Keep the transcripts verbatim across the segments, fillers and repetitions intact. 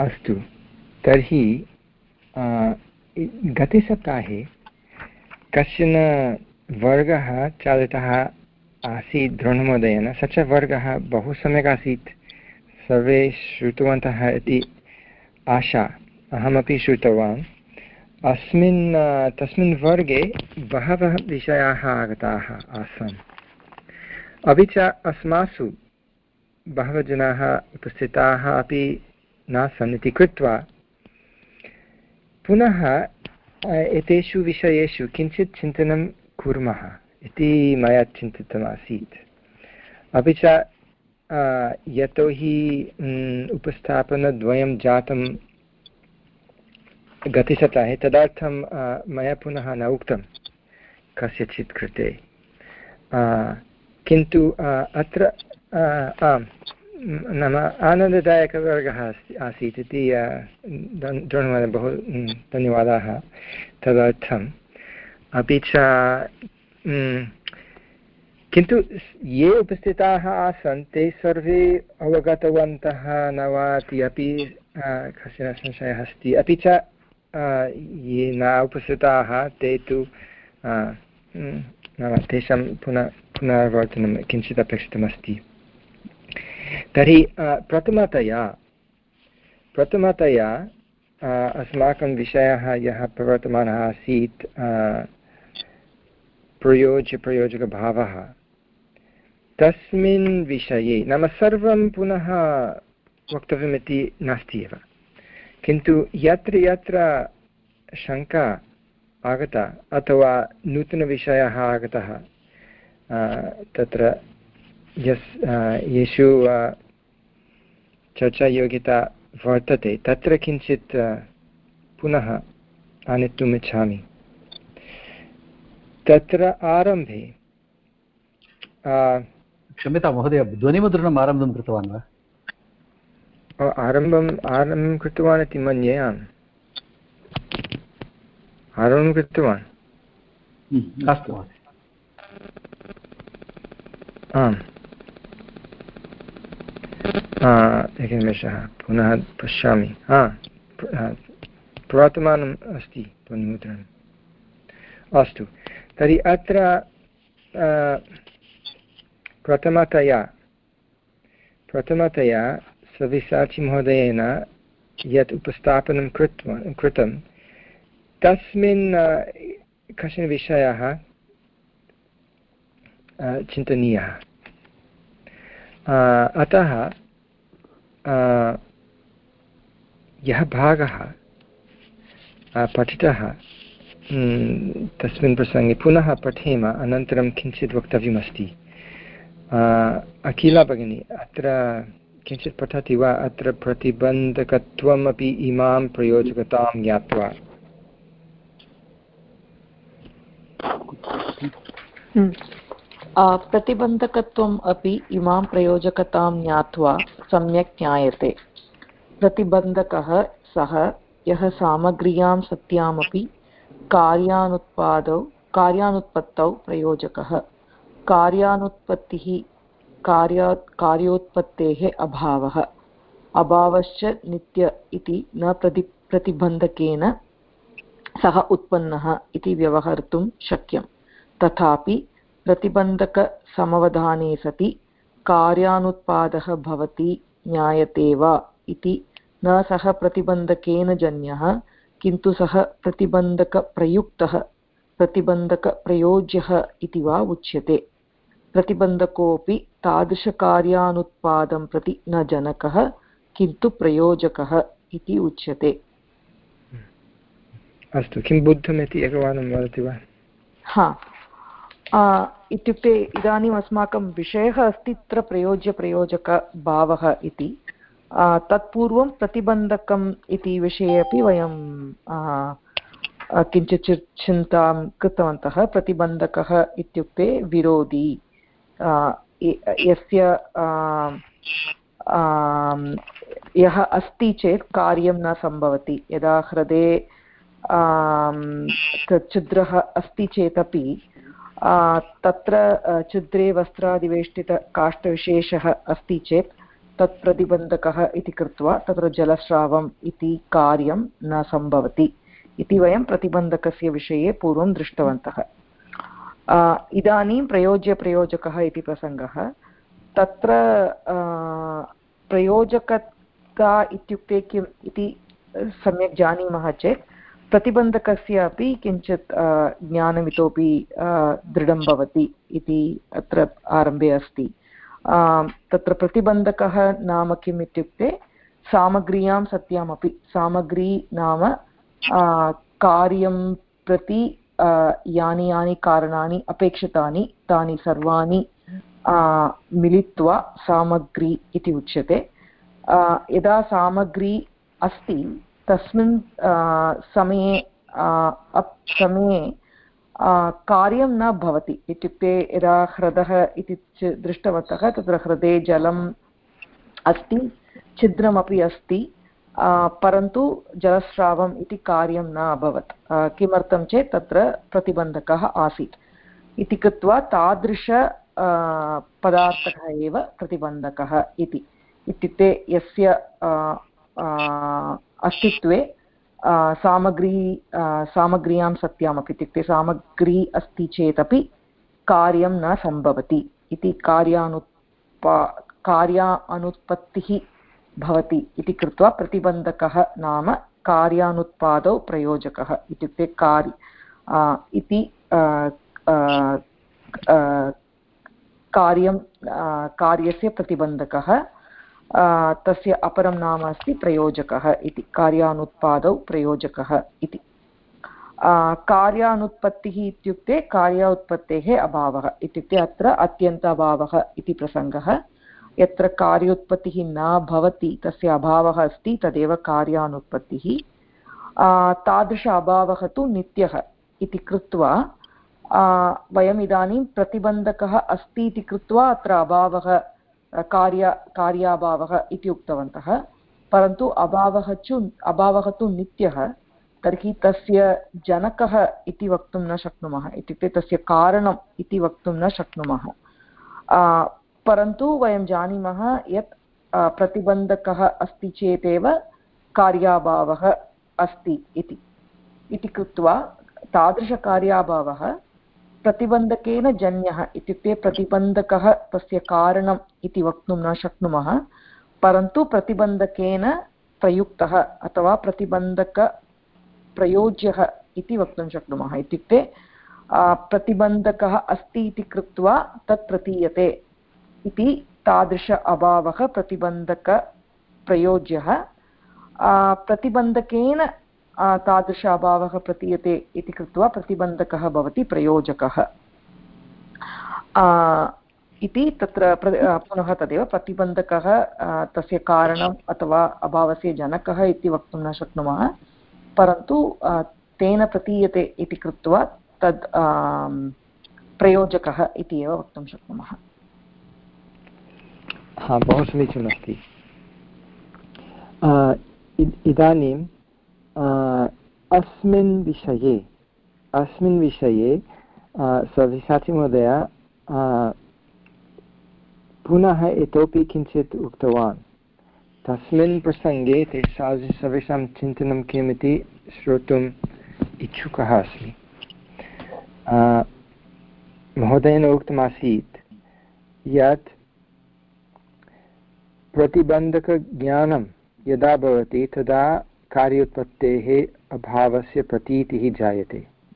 अस्तु, तर्हि गतसप्ताहे कश्चन वर्गः चालितः आसीत् द्रोणमहोदयेन। स च वर्गः बहु सम्यक् आसीत्, सर्वे श्रुतवन्तः इति आशा, अहमपि श्रुतवान्। अस्मिन् तस्मिन् वर्गे बहवः विषयाः आगताः आसन्, अपि च अस्मासु बहवः जनाः उपस्थिताः अपि नासन् इति कृत्वा पुनः एतेषु विषयेषु किञ्चित् चिन्तनं कुर्मः इति मया चिन्तितमासीत्। अपि च यतोहि उपस्थापनद्वयं जातं गतसप्ताहे, तदर्थं मया पुनः न उक्तं कस्यचित् कृते। किन्तु अत्र आम्, नाम आनन्ददायकवर्गः अस्ति आसीत् इति द्रोणमहोदय बहु धन्यवादाः तदर्थम्। अपि च किन्तु ये उपस्थिताः आसन् ते सर्वे अवगतवन्तः न वा इति अपि कश्चन संशयः अस्ति। अपि च ये न उपस्थिताः ते तु नाम तेषां पुनः पुनरावर्तनं किञ्चित् अपेक्षितमस्ति। तर्हि प्रथमतया प्रथमतया अस्माकं विषयः यः प्रवर्तमानः आसीत् प्रयोज्यप्रयोजकभावः, तस्मिन् विषये नाम सर्वं पुनः वक्तव्यमिति नास्ति एव, किन्तु यत्र यत्र शङ्का आगता अथवा नूतनविषयः आगतः तत्र यस् येषु चर्चायोग्यता वर्तते तत्र किञ्चित् पुनः आनेतुम् इच्छामि। तत्र आरम्भे क्षम्यतां महोदय, ध्वनिमुद्रणम् आरम्भं कृतवान् वा? आरम्भम् आरम्भं कृतवान् इति मन्ये। आम्, आरम्भं कृतवान्। अस्तु महोदय। आम्, एकनिमेषः पुनः पश्यामि। हा, प्रवर्तमानम् अस्ति ध्वनिमुद्रणम्। अस्तु, तर्हि अत्र प्रथमतया प्रथमतया सव्यसाचीमहोदयेन यत् उपस्थापनं कृत्वा कृतं तस्मिन् कश्चन विषयः चिन्तनीयः। अतः यः भागः पठितः तस्मिन् प्रसङ्गे पुनः पठेम, अनन्तरं किञ्चित् वक्तव्यमस्ति। अखिला भगिनी, अत्र किञ्चित् पठति वा? अत्र प्रतिबन्धकत्वम् अपि इमां प्रयोजकतां ज्ञात्वा। प्रतिबन्धकत्वम् अपि इमां प्रयोजकतां ज्ञात्वा सम्यक् ज्ञायते। प्रतिबन्धकः सः यः सामग्र्यां सत्यामपि कार्यानुत्पादौ कार्यानुत्पत्तौ प्रयोजकः। कार्यानुत्पत्तिः कार्या कार्योत्पत्तेः अभावः, अभावश्च नित्य इति न प्रति प्रतिबन्धकेन सः उत्पन्नः इति व्यवहर्तुं शक्यं। तथापि प्रतिबन्धकसमवधाने सति कार्यानुत्पादः भवति ज्ञायते वा इति न सः प्रतिबन्धकेन जन्यः, किन्तु सः प्रतिबन्धकप्रयुक्तः प्रतिबन्धकप्रयोज्यः इति वा उच्यते। प्रतिबन्धकोऽपि तादृशकार्यानुत्पादं प्रति न जनकः किन्तु प्रयोजकः इति उच्यते। अस्तु, किं बुद्धम् इति एकवारं वदति वा? हा, इत्युक्ते इदानीम् अस्माकं विषयः अस्ति तत्र प्रयोज्यप्रयोजकभावः इति। तत्पूर्वं प्रतिबन्धकम् इति विषये अपि वयं किञ्चित् चिन्तां कृतवन्तः। प्रतिबन्धकः इत्युक्ते विरोधी, यस्य यः अस्ति चेत् कार्यं न सम्भवति। यदा हृदये छिद्रः अस्ति चेदपि तत्र छिद्रे वस्त्रादिवेष्टितकाष्ठविशेषः अस्ति चेत् तत् प्रतिबन्धकः इति कृत्वा तत्र जलस्रावम् इति कार्यं न सम्भवति इति वयं प्रतिबन्धकस्य विषये पूर्वं दृष्टवन्तः। इदानीं प्रयोज्यप्रयोजकः इति प्रसङ्गः। तत्र प्रयोजकता इत्युक्ते किम् इति सम्यक् जानीमः चेत् प्रतिबन्धकस्य अपि किञ्चित् ज्ञानम् इतोपि दृढं भवति इति अत्र आरम्भे अस्ति। तत्र प्रतिबन्धकः नाम किम् इत्युक्ते सामग्र्यां सत्यामपि, सामग्री नाम कार्यं प्रति यानि यानि कारणानि अपेक्षितानि तानि सर्वाणि मिलित्वा सामग्री इति उच्यते। यदा सामग्री अस्ति तस्मिन् समये अप् समये कार्यं न भवति। इत्युक्ते यदा ह्रदः इति दृष्टवन्तः, तत्र ह्रदे जलम् अस्ति, छिद्रमपि अस्ति, परन्तु जलस्रावम् इति कार्यं न अभवत्। किमर्थं चेत् तत्र प्रतिबन्धकः आसीत् इति कृत्वा तादृश पदार्थः एव प्रतिबन्धकः इति। इत्युक्ते यस्य अस्तित्वे सामग्री सामग्र्यां सत्यामपि, इत्युक्ते सामग्री अस्ति चेदपि कार्यं न सम्भवति इति, कार्यानुत्पा कार्यानुत्पत्तिः भवति इति कृत्वा प्रतिबन्धकः नाम कार्यानुत्पादौ प्रयोजकः। इत्युक्ते कार्य इति कार्यं कार्यस्य प्रतिबन्धकः, तस्य अपरं नाम अस्ति प्रयोजकः इति, कार्यानुत्पादौ प्रयोजकः इति। कार्यानुत्पत्तिः इत्युक्ते कार्योत्पत्तेः अभावः, इत्युक्ते अत्र अत्यन्त अभावः इति प्रसङ्गः। यत्र कार्योत्पत्तिः न भवति तस्य अभावः अस्ति, तदेव कार्यानुत्पत्तिः। तादृश अभावः तु नित्यः इति कृत्वा वयम् इदानीं प्रतिबन्धकः अस्ति इति कृत्वा अत्र अभावः कार्य कार्याभावः इति उक्तवन्तः, परन्तु अभावः चु अभावः तु नित्यः। तर्हि तस्य जनकः इति वक्तुं न शक्नुमः, इत्युक्ते तस्य कारणम् इति वक्तुं न शक्नुमः। परन्तु वयं जानीमः यत् प्रतिबन्धकः अस्ति चेदेव कार्याभावः अस्ति इति इति कृत्वा तादृशकार्याभावः प्रतिबन्धकेन जन्यः, इत्युक्ते प्रतिबन्धकः तस्य कारणम् इति वक्तुं न शक्नुमः, परन्तु प्रतिबन्धकेन प्रयुक्तः अथवा प्रतिबन्धकप्रयोज्यः इति वक्तुं शक्नुमः। इत्युक्ते प्रतिबन्धकः अस्ति इति कृत्वा तत् प्रतीयते इति, तादृश अभावः प्रतिबन्धकप्रयोज्यः। प्रतिबन्धकेन तादृश अभावः प्रतीयते इति कृत्वा प्रतिबन्धकः भवति प्रयोजकः इति। तत्र पुनः तदेव प्रतिबन्धकः तस्य कारणम् अथवा अभावस्य जनकः इति वक्तुं न शक्नुमः, परन्तु तेन प्रतीयते इति कृत्वा तद् प्रयोजकः इति एव वक्तुं शक्नुमः। हा, बहु समीचीनमस्ति। इदानीं अस्मिन् विषये अस्मिन् विषये सव्यसाचीमहोदय पुनः इतोपि किञ्चित् उक्तवान्। तस्मिन् प्रसङ्गे तेषां सर्वेषां चिन्तनं किमिति श्रोतुम् इच्छुकः अस्मि। महोदयेन उक्तमासीत् यत् प्रतिबन्धकज्ञानं यदा भवति तदा कार्योत्पत्तेः अभावस्य प्रतीतिः जायते।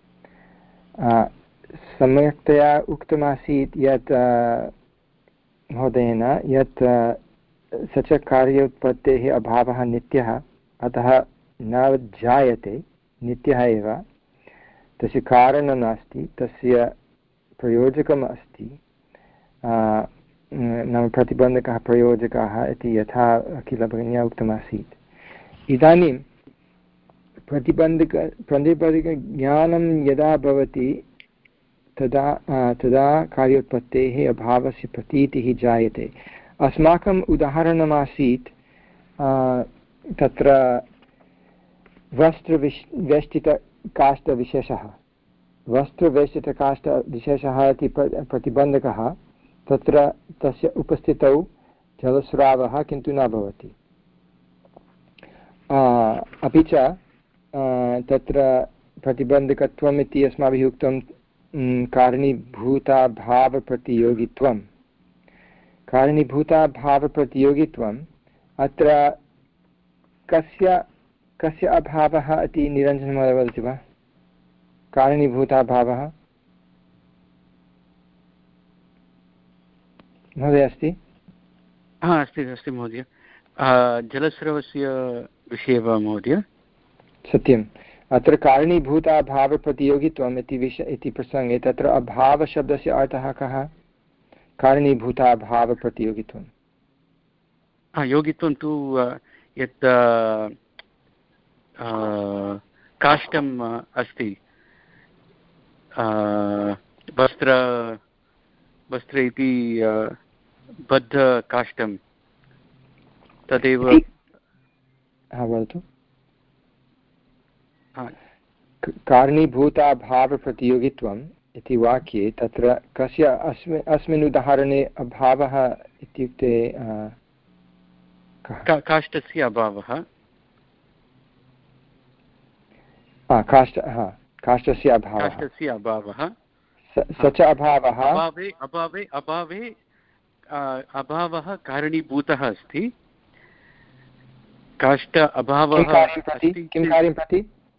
सम्यक्तया उक्तमासीत् यत् महोदयेन यत् स च कार्योत्पत्तेः अभावः नित्यः, अतः न जायते, नित्यः एव, तस्य कारणं नास्ति, तस्य प्रयोजकम् अस्ति, नाम प्रतिबन्धकः प्रयोजकः इति यथा अखिलभगिन्या उक्तमासीत्। इदानीं प्रतिबन्धक प्रतिबन्धकज्ञानं यदा भवति तदा तदा कार्योत्पत्तेः अभावस्य प्रतीतिः जायते। अस्माकम् उदाहरणमासीत् तत्र वस्त्रविश् वेष्टितकाष्ठविशेषः वस्त्रवेष्टितकाष्ठविशेषः इति प्रतिबन्धकः, तत्र तस्य उपस्थितौ जलस्रावः किन्तु न भवति। अपि च तत्र प्रतिबन्धकत्वम् इति अस्माभिः उक्तं कारणीभूताभावप्रतियोगित्वं कारणीभूताभावप्रतियोगित्वम् अत्र कस्य कस्य अभावः इति निरञ्जनमहोदय वदति वा? कारणीभूताभावः महोदय अस्ति? हा अस्ति अस्ति महोदय। जलस्रवस्य विषये वा महोदय? सत्यम्। अत्र कारणीभूताभावप्रतियोगित्वम् इति विष इति प्रसङ्गे तत्र अभावशब्दस्य अर्थः कः? कारणीभूताभावप्रतियोगित्वं योगित्वं तु यत् काष्ठम् अस्ति वस्त्र वस्त्र इति बद्धकाष्ठं तदेव। वदतु। कारणीभूताभावप्रतियोगित्वम् इति वाक्ये तत्र कस्य अस्मिन् अस्मिन् उदाहरणे अभावः इत्युक्ते काष्ठस्य अभावः। काष्ठ हा काष्ठस्य अभावः काष्ठस्य अभावः स च अभावः अभावे अभावे अभावे अभावः कारणीभूतः अस्ति। काष्ठ अभावः किं कार्यं प्रति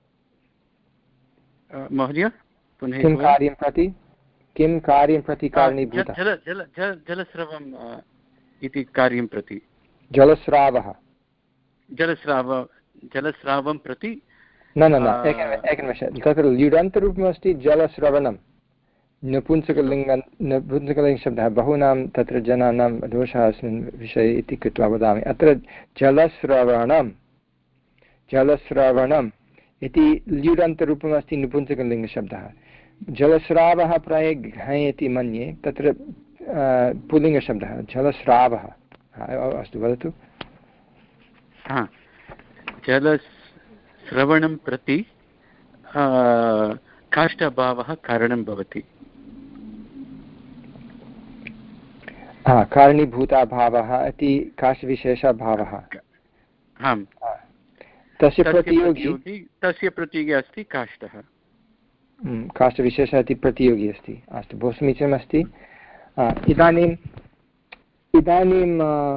महोदय पुनः किं कार्यं प्रति किं कार्यं प्रति कारणीभूतः? जल जल जलस्रवम् इति कार्यं प्रति। जलस्रावः जलस्राव जलस्रावं प्रति न न न एकनिमिषं तत्र ल्युडन्तरूपमस्ति जलस्रवणं नपुंसकलिङ्ग नपुंसकलिङ्गशब्दः बहूनां तत्र जनानां दोषः अस्मिन् विषये इति कृत्वा वदामि। अत्र जलस्रवणं जलस्रवणम् इति ल्युडन्तरूपमस्ति नपुंसकलिङ्गशब्दः। जलस्रावः प्राये घञ् इति मन्ये तत्र पुल्लिङ्गशब्दः जलस्रावः। अस्तु वदतु। जलस्रवणं प्रति काष्ठाभावः कारणं भवति। हा कारणीभूताभावः इति काष्ठविशेषभावः। आम् तस्य प्रतियोगी तस्य प्रतियोगी अस्ति काष्ठः। काष्ठविशेषः इति प्रतियोगी अस्ति। अस्तु बहु समीचीनमस्ति। इदानीम् इदानीं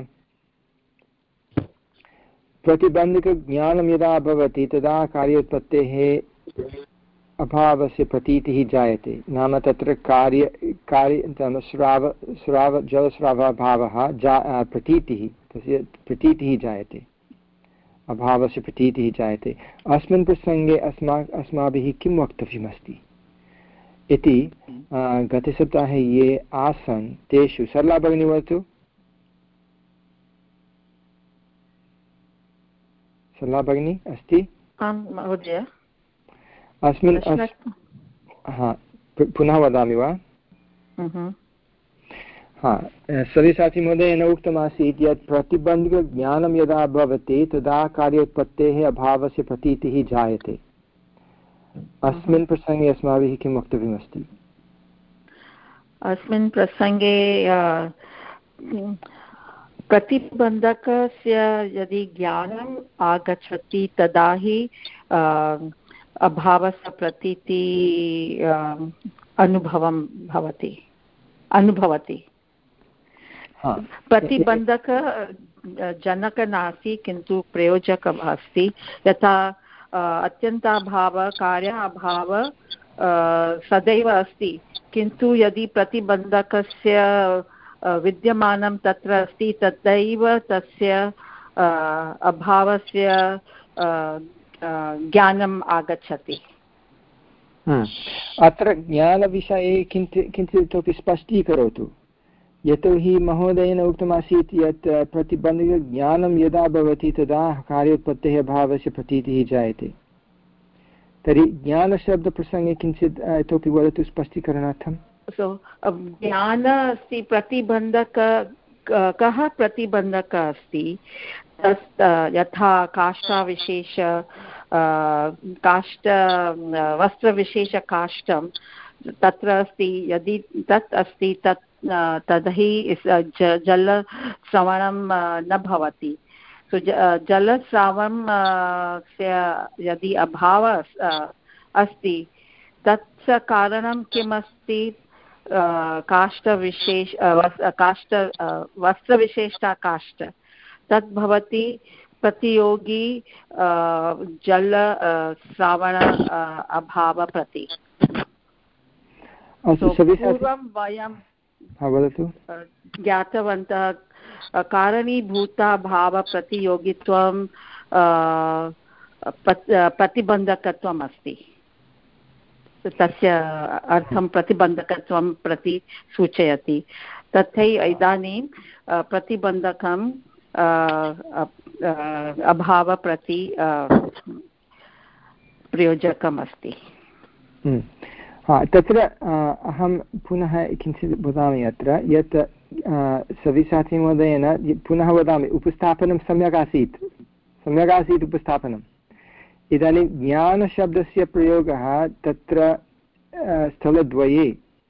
प्रतिबन्धकज्ञानं यदा भवति तदा कार्योत्पत्तेः अभावस्य प्रतीतिः जायते। नाम तत्र कार्य कार्य स्राव स्राव जलस्रावभावः जा प्रतीतिः तस्य प्रतीतिः जायते अभावस्य प्रतीतिः जायते। अस्मिन् प्रसङ्गे अस्मा अस्माभिः किं वक्तव्यमस्ति इति गतसप्ताहे ये आसन् तेषु सरला भगिनी वदतु। सरला भगिनी अस्ति? आं महोदय। अस्मिन् हा पुनः वदामि वा? हा सविसाचि महोदयेन उक्तमासीत् यत् प्रतिबन्धकज्ञानं यदा भवति तदा कार्योत्पत्तेः अभावस्य प्रतीतिः जायते। अस्मिन् प्रसङ्गे अस्माभिः किं वक्तव्यमस्ति? अस्मिन् प्रसङ्गे प्रतिबन्धकस्य यदि ज्ञानम् आगच्छति तदा हि अभावस्य प्रतीति अनुभवं भवति अनुभवति। प्रतिबन्धक जनक नास्ति किन्तु प्रयोजकः अस्ति। यथा अत्यन्ताभाव कार्य अभाव सदैव अस्ति किन्तु यदि प्रतिबन्धकस्य विद्यमानं तत्र अस्ति तदैव तस्य अभावस्य ज्ञानम् आगच्छति। अत्र ज्ञानविषये किञ्चित् किञ्चित् इतोपि स्पष्टीकरोतु। यतोहि महोदयेन उक्तमासीत् यत् प्रतिबन्धकज्ञानं यदा भवति तदा कार्योत्पत्तेः अभावस्य प्रतीतिः जायते। तर्हि ज्ञानशब्दप्रसङ्गे किञ्चित् इतोपि वदतु स्पष्टीकरणार्थं। सो ज्ञान अस्ति प्रतिबन्धक कः प्रतिबन्धकः अस्ति तस् यथा काष्ठविशेष काष्ठ वस्त्रविशेषकाष्ठं तत्र अस्ति। यदि तत् अस्ति तत् तर्हि जलश्रवणं न भवति। सो जलस्रावस्य यदि अभावः अस्ति तत् कारणं किमस्ति? काष्ठविशेष काष्ठ वस्त्रविशेषता काष्ठ तत् भवति प्रतियोगी जल श्रावण अभाव प्रति। पूर्वं वयं ज्ञातवन्तः कारणीभूताभावप्रतियोगित्वं प्रतिबन्धकत्वम् अस्ति। तस्य अर्थं प्रतिबन्धकत्वं प्रति सूचयति। तथैव इदानीं प्रतिबन्धकं अभाव प्रति प्रयोजकम् अस्ति। तत्र अहं पुनः किञ्चित् वदामि अत्र यत् सविसाचिमहोदयेन पुनः वदामि उपस्थापनं सम्यक् आसीत् सम्यक् आसीत् उपस्थापनम्। इदानीं ज्ञानशब्दस्य प्रयोगः तत्र स्थलद्वये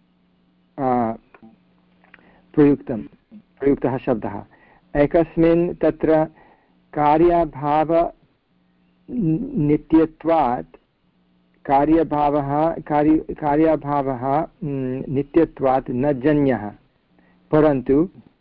प्रयुक्तं प्रयुक्तः शब्दः। एकस्मिन् तत्र कार्याभावनित्यत्वात् कार्यभावः कार्य कार्याभावः नित्यत्वात् न जन्यः, परन्तु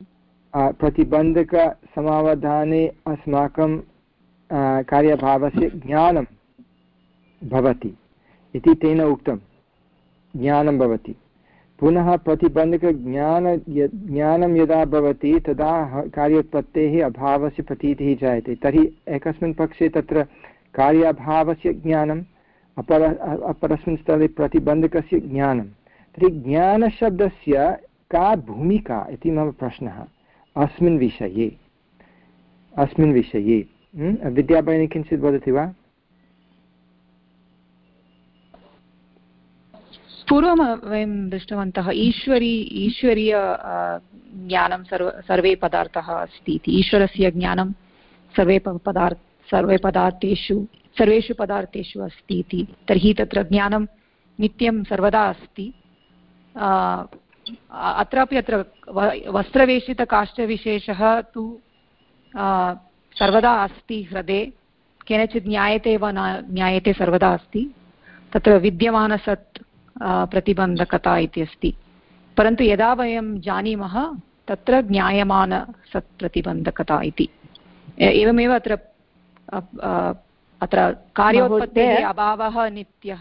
प्रतिबन्धकसमावधाने अस्माकं कार्यभावस्य ज्ञानं भवति इति तेन उक्तं। ज्ञानं भवति पुनः प्रतिबन्धकज्ञान ज्ञानं यदा भवति तदा कार्योत्पत्तेः अभावस्य प्रतीतिः जायते। तर्हि एकस्मिन् पक्षे तत्र कार्याभावस्य ज्ञानम् अपर अपरस्मिन् स्थले प्रतिबन्धकस्य ज्ञानं। तर्हि ज्ञानशब्दस्य का भूमिका इति मम प्रश्नः अस्मिन् विषये अस्मिन् विषये विद्याभगिनी किञ्चित् वदति वा? पूर्वं वयं दृष्टवन्तः ईश्वरी ईश्वरीय ज्ञानं सर्व सर्वे पदार्थाः अस्ति इति। ईश्वरस्य ज्ञानं सर्वे पदार्थ सर्वे पदार्थेषु सर्वेषु पदार्थेषु अस्ति इति। तर्हि तत्र ज्ञानं नित्यं सर्वदा अस्ति। अत्रापि अत्र वस्त्रवेशितकाष्ठविशेषः तु सर्वदा अस्ति हृदये, केनचित् ज्ञायते वा न ज्ञायते, सर्वदा अस्ति। तत्र विद्यमानसत् प्रतिबन्धकता इति अस्ति। परन्तु यदा वयं जानीमः तत्र ज्ञायमानसत् प्रतिबन्धकता इति। एवमेव अत्र अत्र कार्योत्पत्तेः अभावः नित्यः।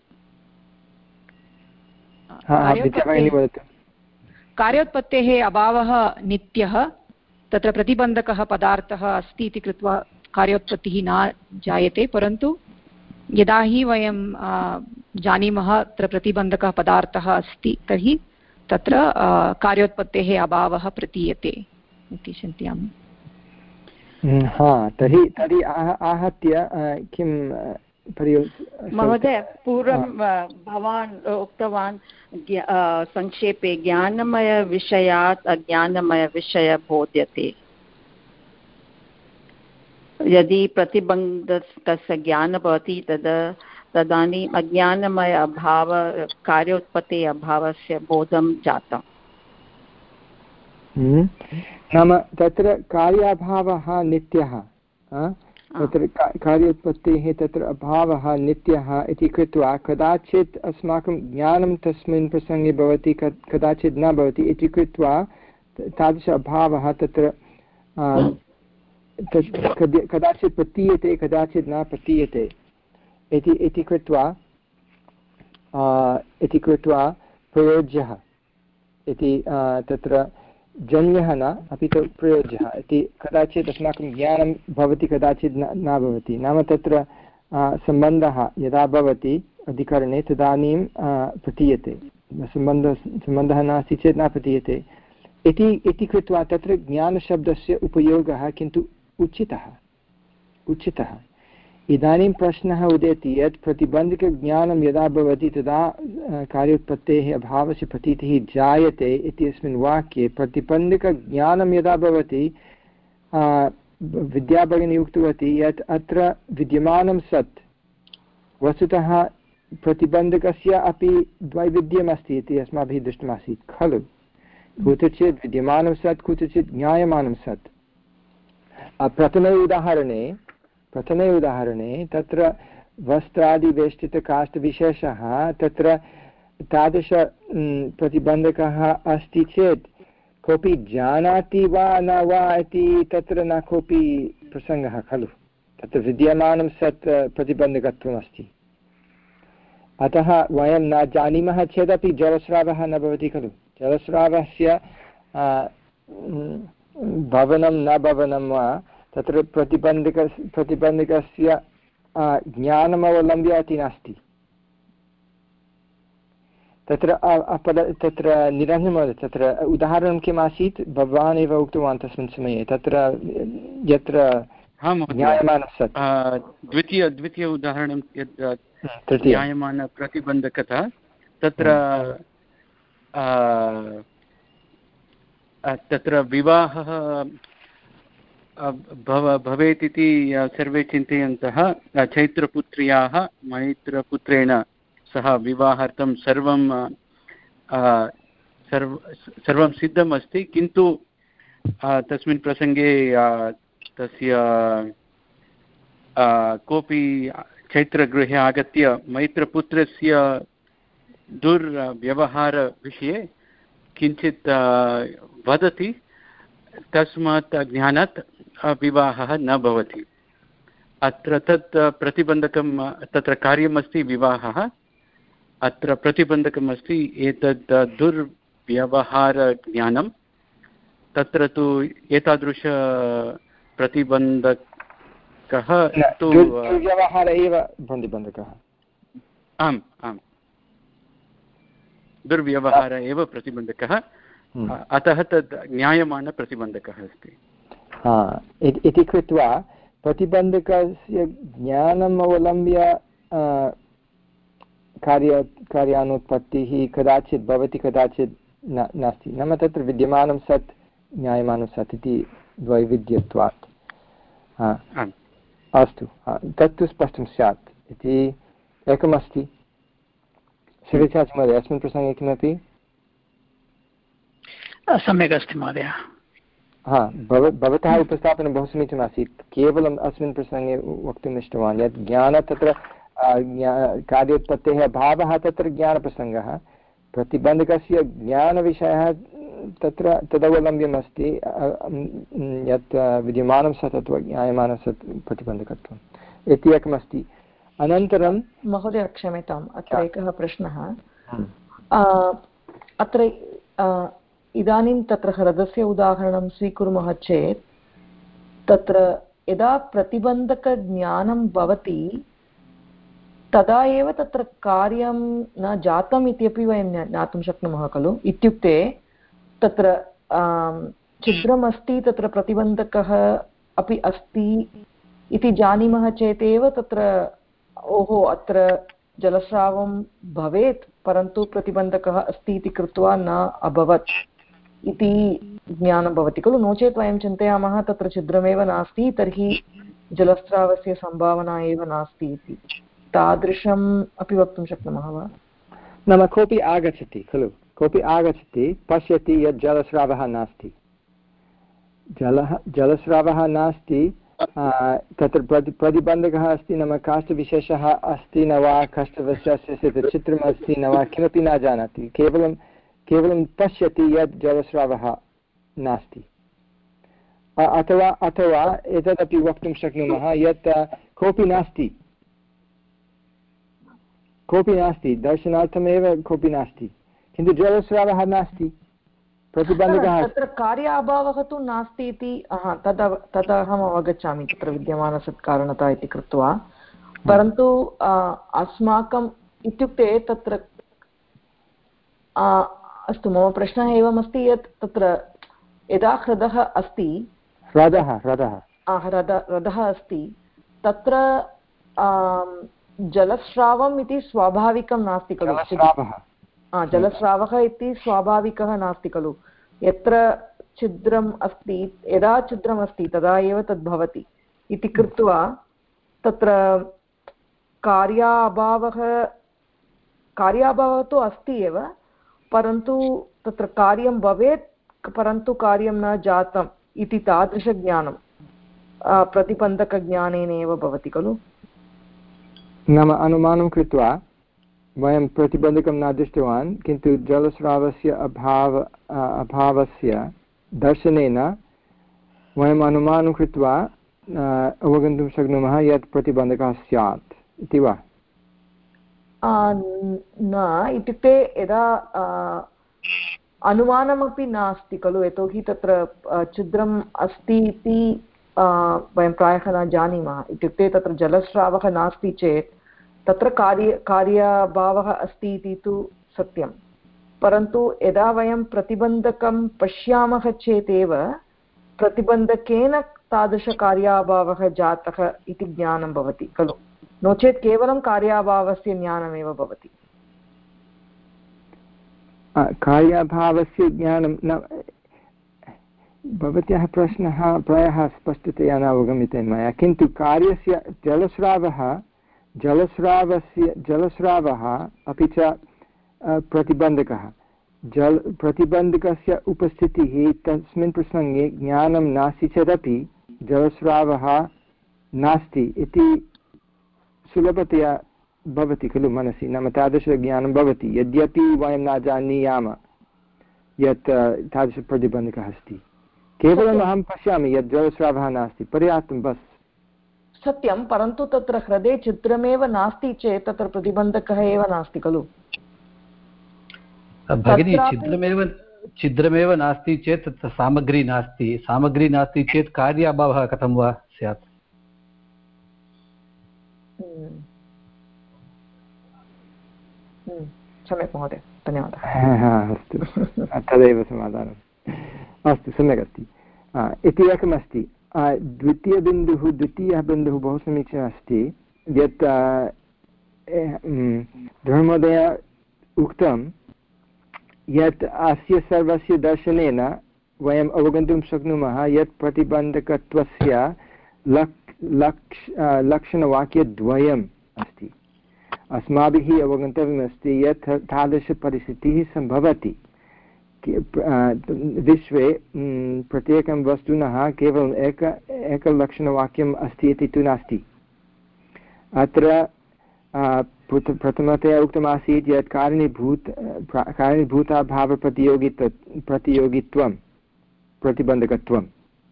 कार्योत्पत्तेः अभावः नित्यः, तत्र प्रतिबन्धकः पदार्थः अस्ति इति कृत्वा कार्योत्पत्तिः न जायते। परन्तु यदा हि वयं जानीमः अत्र प्रतिबन्धकः पदार्थः अस्ति तर्हि तत्र कार्योत्पत्तेः अभावः प्रतीयते इति चिन्तयामि। हा, तर्हि तर्हि आहत्य किं महोदय पूर्वं भवान् उक्तवान् संक्षेपे ज्ञानमयविषयात् अज्ञानमयविषयः बोध्यते। यदि प्रतिबन्धकस्य ज्ञानं भवति तदा तदानीम् अज्ञानमय अभाव कार्योत्पत्तेः अभावस्य बोधं जातम्। नाम तत्र कार्याभावः नित्यः, तत्र कार्योत्पत्तेः तत्र अभावः नित्यः इति कृत्वा कदाचित् अस्माकं ज्ञानं तस्मिन् प्रसङ्गे भवति, कदाचित् न भवति इति कृत्वा तादृश अभावः तत्र कदाचित् प्रतीयते कदाचित् न प्रतीयते इति इति कृत्वा इति कृत्वा प्रयोज्यः इति तत्र जन्यः न अपि तु प्रयोज्यः इति। कदाचित् अस्माकं ज्ञानं भवति कदाचित् न न भवति। नाम तत्र सम्बन्धः यदा भवति अधिकरणे तदानीं प्रतीयते, सम्बन्धः सम्बन्धः नास्ति चेत् न प्रतीयते इति इति कृत्वा तत्र ज्ञानशब्दस्य उपयोगः किन्तु उचितः उचितः। इदानीं प्रश्नः उदेति यत् प्रतिबन्धकज्ञानं यदा भवति तदा कार्योत्पत्तेः अभावस्य प्रतीतिः जायते इत्यस्मिन् वाक्ये प्रतिबन्धकज्ञानं यदा भवति, विद्याभगिनी उक्तवती यत् अत्र विद्यमानं सत् वस्तुतः प्रतिबन्धकस्य अपि द्वैविध्यमस्ति इति अस्माभिः दृष्टमासीत् खलु। कुत्रचित् विद्यमानं सत् कुत्रचित् ज्ञायमानं सत्। प्रथमे उदाहरणे प्रथमे उदाहरणे तत्र वस्त्रादिवेष्टितकाष्ठविशेषः तत्र तादृश प्रतिबन्धकः अस्ति चेत् कोऽपि जानाति वा न वा इति तत्र न कोऽपि प्रसङ्गः खलु। तत्र विद्यमानं सत् प्रतिबन्धकत्वम् अस्ति। अतः वयं न जानीमः चेदपि जलस्रावः न भवति खलु। जलस्रावस्य भवनं न भवनं वा तत्र प्रतिबन्धक प्रतिबन्धकस्य ज्ञानमवलम्ब्य इति नास्ति। तत्र अपद तत्र निरञ्जनमहोदय तत्र उदाहरणं किम् आसीत् भवान् एव उक्तवान् तस्मिन् समये तत्र यत्र ज्ञायमानं सत् द्वितीय द्वितीय उदाहरणं यत् ज्ञायमानप्रतिबन्धकता तत्र तत्र विवाहः भव भवेत् इति सर्वे चिन्तयन्तः चैत्रपुत्र्याः मैत्रपुत्रेण सह विवाहार्थं सर्वं सर्व सर्वं सिद्धम् अस्ति, किन्तु तस्मिन् प्रसङ्गे तस्य कोऽपि चैत्रगृहे आगत्य मैत्रपुत्रस्य दुर्व्यवहारविषये किञ्चित् वदति, तस्मात् ज्ञानात् विवाहः न भवति। अत्र तत् प्रतिबन्धकं तत्र कार्यमस्ति विवाहः, अत्र प्रतिबन्धकम् अस्ति एतद् दुर्व्यवहारज्ञानं। तत्र तु एतादृश प्रतिबन्धकः तु दुर्व्यवहार एव प्रतिबन्धकः। आम् आम् दुर्व्यवहार एव प्रतिबन्धकः, अतः तद् न्यायमानप्रतिबन्धकः अस्ति। इति कृत्वा प्रतिबन्धकस्य ज्ञानम् अवलम्ब्य कार्य कार्यानुत्पत्तिः कदाचित् भवति कदाचित् न नास्ति। नाम तत्र विद्यमानं सत् ज्ञायमानं सत् इति द्वैविध्यत्वात्। अस्तु, तत्तु स्पष्टं स्यात् इति एकमस्ति। श्रीचार्य महोदय अस्मिन् प्रसङ्गे किमपि? सम्यक् अस्ति महोदय। हा भव भवतः उपस्थापनं बहु समीचीनमासीत्। केवलम् अस्मिन् प्रसङ्गे वक्तुम् इष्टवान् यत् ज्ञान तत्र कार्योत्पत्तेः अभावः तत्र ज्ञानप्रसङ्गः, प्रतिबन्धकस्य ज्ञानविषयः तत्र तदवलम्ब्यमस्ति यत् विद्यमानं सत् अथवा ज्ञायमानं सत् प्रतिबन्धकत्वम् इति एकमस्ति। अनन्तरं महोदय क्षम्यताम्, अत्र एकः प्रश्नः। अत्र इदानीं तत्र ह्रदस्य उदाहरणं स्वीकुर्मः चेत् तत्र यदा प्रतिबन्धकज्ञानं भवति तदा एव तत्र कार्यं न जातम् इत्यपि वयं ज्ञातुं शक्नुमः खलु। इत्युक्ते तत्र छिद्रमस्ति, तत्र प्रतिबन्धकः अपि अस्ति इति जानीमः चेतेव तत्र ओहो अत्र जलस्रावं भवेत् परन्तु प्रतिबन्धकः अस्ति इति कृत्वा न अभवत् इति ज्ञानं भवति खलु। नो चेत् वयं चिन्तयामः तत्र छिद्रमेव नास्ति तर्हि जलस्रावस्य सम्भावना एव नास्ति इति, तादृशम् अपि वक्तुं शक्नुमः वा? नाम कोऽपि आगच्छति खलु, कोऽपि आगच्छति पश्यति यत् जलस्रावः नास्ति, जलः जलस्रावः नास्ति, तत्र प्रति प्रतिबन्धकः अस्ति, नाम काष्ठविशेषः अस्ति न वा, काष्ठविशेषस्य चित्रमस्ति न वा, किमपि न जानाति, केवलं केवलं पश्यति यत् जलस्रावः नास्ति। अथवा अथवा एतदपि वक्तुं शक्नुमः यत् कोऽपि नास्ति, कोऽपि नास्ति, दर्शनार्थमेव कोऽपि नास्ति, किन्तु जलस्रावः नास्ति, प्रतिबन्धकः। तत्र कार्य अभावः तु नास्ति इति तद् तद् अहम् अवगच्छामि तत्र विद्यमानसत्कारणता इति कृत्वा, परन्तु अस्माकम् इत्युक्ते तत्र अस्तु, मम प्रश्नः एवमस्ति यत् तत्र यदा ह्रदः अस्ति ह्रदः ह्रदः ह्रद ह्रदः अस्ति तत्र जलस्रावम् इति स्वाभाविकं नास्ति खलु। जलस्रावः इति स्वाभाविकः नास्ति खलु। यत्र छिद्रम् अस्ति, यदा छिद्रमस्ति तदा एव तद् भवति इति कृत्वा तत्र कार्याभावः कार्याभावः तु अस्ति एव, परन्तु तत्र कार्यं भवेत् परन्तु कार्यं न जातम् इति तादृशज्ञानं प्रतिबन्धकज्ञानेन एव भवति खलु। नाम अनुमानं कृत्वा वयं प्रतिबन्धकं न दृष्टवान् किन्तु जलस्रावस्य अभाव अभावस्य दर्शनेन वयम् अनुमानं कृत्वा अवगन्तुं शक्नुमः यत् प्रतिबन्धकः स्यात् इति वा? न, इत्युक्ते यदा अनुमानमपि नास्ति खलु, यतोहि तत्र छिद्रम् अस्ति इति वयं प्रायः न जानीमः। इत्युक्ते तत्र जलस्रावः नास्ति चेत् तत्र कार्य कार्याभावः अस्ति इति तु सत्यं, परन्तु यदा वयं प्रतिबन्धकं पश्यामः चेदेव प्रतिबन्धकेन तादृशकार्याभावः जातः इति ज्ञानं भवति खलु, नो चेत् केवलं कार्याभावस्य ज्ञानमेव भवति। कार्याभावस्य ज्ञानं न, भवत्याः प्रश्नः प्रायः स्पष्टतया न अवगम्यते मया, किन्तु कार्यस्य जलस्रावः जलस्रावस्य जलस्रावः अपि च प्रतिबन्धकः जल प्रतिबन्धकस्य उपस्थितिः तस्मिन् प्रसङ्गे ज्ञानं नास्ति चेदपि जलस्रावः नास्ति इति सुलभतया भवति खलु मनसि, नाम तादृशज्ञानं भवति यद्यपि वयं न जानीयाम यत् तादृशप्रतिबन्धकः अस्ति। केवलम् अहं पश्यामि यत् जलस्रावः नास्ति, पर्याप्तं बस्। सत्यं, परन्तु तत्र हृदये छिद्रमेव नास्ति चेत् तत्र प्रतिबन्धकः एव नास्ति खलु भगिनी। छिद्रमेव छिद्रमेव नास्ति चेत् तत्र सामग्री नास्ति, सामग्री नास्ति चेत् कार्याभावः कथं वा स्यात्? सम्यक् महोदय, धन्यवादः। अस्तु, तदेव समाधानम्। अस्तु, सम्यक् अस्ति। इति एकमस्ति। द्वितीयबिन्दुः द्वितीयः बिन्दुः बहु समीचीनः अस्ति यत् धर्मोदय उक्तं यत् अस्य सर्वस्य दर्शनेन वयम् अवगन्तुं शक्नुमः यत् प्रतिबन्धकत्वस्य लक् लक्ष् लक्षणवाक्यद्वयम् अस्ति। अस्माभिः अवगन्तव्यमस्ति यत् तादृशपरिस्थितिः सम्भवति विश्वे। प्रत्येकं वस्तुनः केवलम् एक एकलक्षणवाक्यम् अस्ति इति तु नास्ति। अत्र प्रथमतया उक्तमासीत् यत् कारणीभूत कारणीभूताभावप्रतियोगित्व प्रतियोगित्वं प्रतिबन्धकत्वं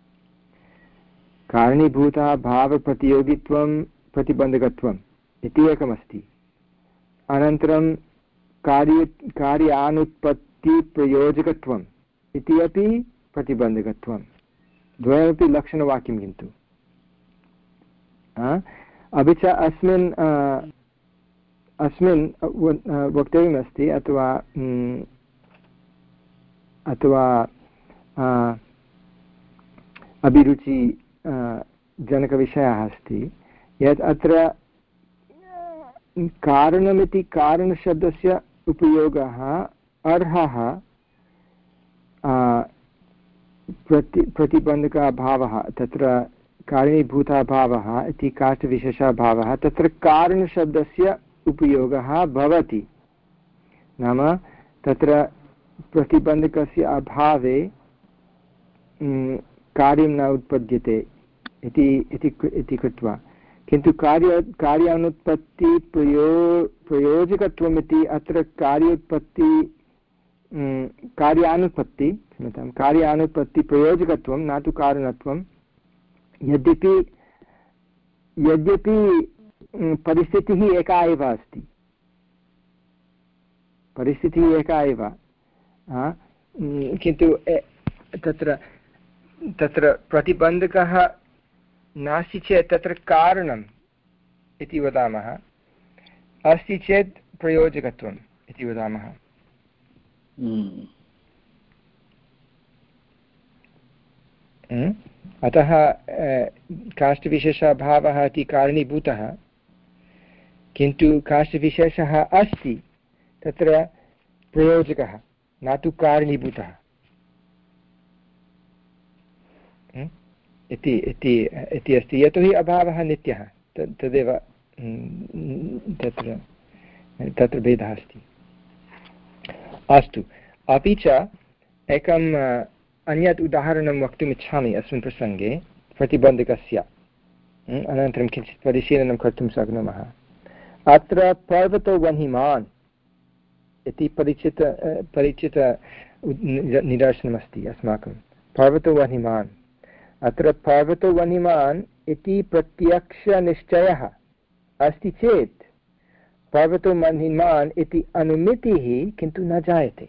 कारणीभूताभावप्रतियोगित्वं प्रतिबन्धकत्वम् इति एकमस्ति। अनन्तरं कार्य कार्यानुत्पत्तिप्रयोजकत्वम् इति अपि प्रतिबन्धकत्वं, द्वयमपि लक्षणवाक्यं। किन्तु अपि च अस्मिन् अस्मिन् वक्तव्यमस्ति अथवा अथवा अभिरुचि जनकविषयः अस्ति यत् अत्र कारणमिति कारणशब्दस्य उपयोगः अर्हः प्रति प्रतिबन्धकाभावः, तत्र कारणीभूताभावः इति काष्ठविशेषाभावः, तत्र कारणशब्दस्य उपयोगः भवति। नाम तत्र प्रतिबन्धकस्य अभावे कार्यं न उत्पद्यते इति इति कृत्वा, किन्तु कार्य कार्यानुत्पत्तिप्रयो प्रयोजकत्वम् इति अत्र कार्योत्पत्ति कार्यानुत्पत्ति क्षम्यतां कार्यानुत्पत्तिप्रयोजकत्वं न तु कारणत्वं। यद्यपि यद्यपि परिस्थितिः एका एव अस्ति, परिस्थितिः एका एव, किन्तु तत्र तत्र प्रतिबन्धकः नास्ति चेत् तत्र कारणम् इति वदामः, अस्ति चेत् प्रयोजकत्वम् इति वदामः। अतः काष्ठविशेषाभावः इति कारणीभूतः, किन्तु काष्ठविशेषः अस्ति तत्र प्रयोजकः न तु कारणीभूतः इति इति इति अस्ति। यतोहि अभावः नित्यः, तदेव तत्र तत्र भेदः अस्ति। अस्तु, अपि च एकम् अन्यत् उदाहरणं वक्तुम् इच्छामि अस्मिन् प्रसङ्गे प्रतिबन्धकस्य, अनन्तरं किञ्चित् परिशीलनं कर्तुं शक्नुमः। अत्र पर्वतो वह्निमान् इति परिचित परिचित निदर्शनमस्ति अस्माकं। पर्वतो वह्निमान्, अत्र पर्वतो वह्निमान् इति प्रत्यक्षनिश्चयः अस्ति चेत् पर्वतो वह्निमान् इति अनुमितिः किन्तु न जायते।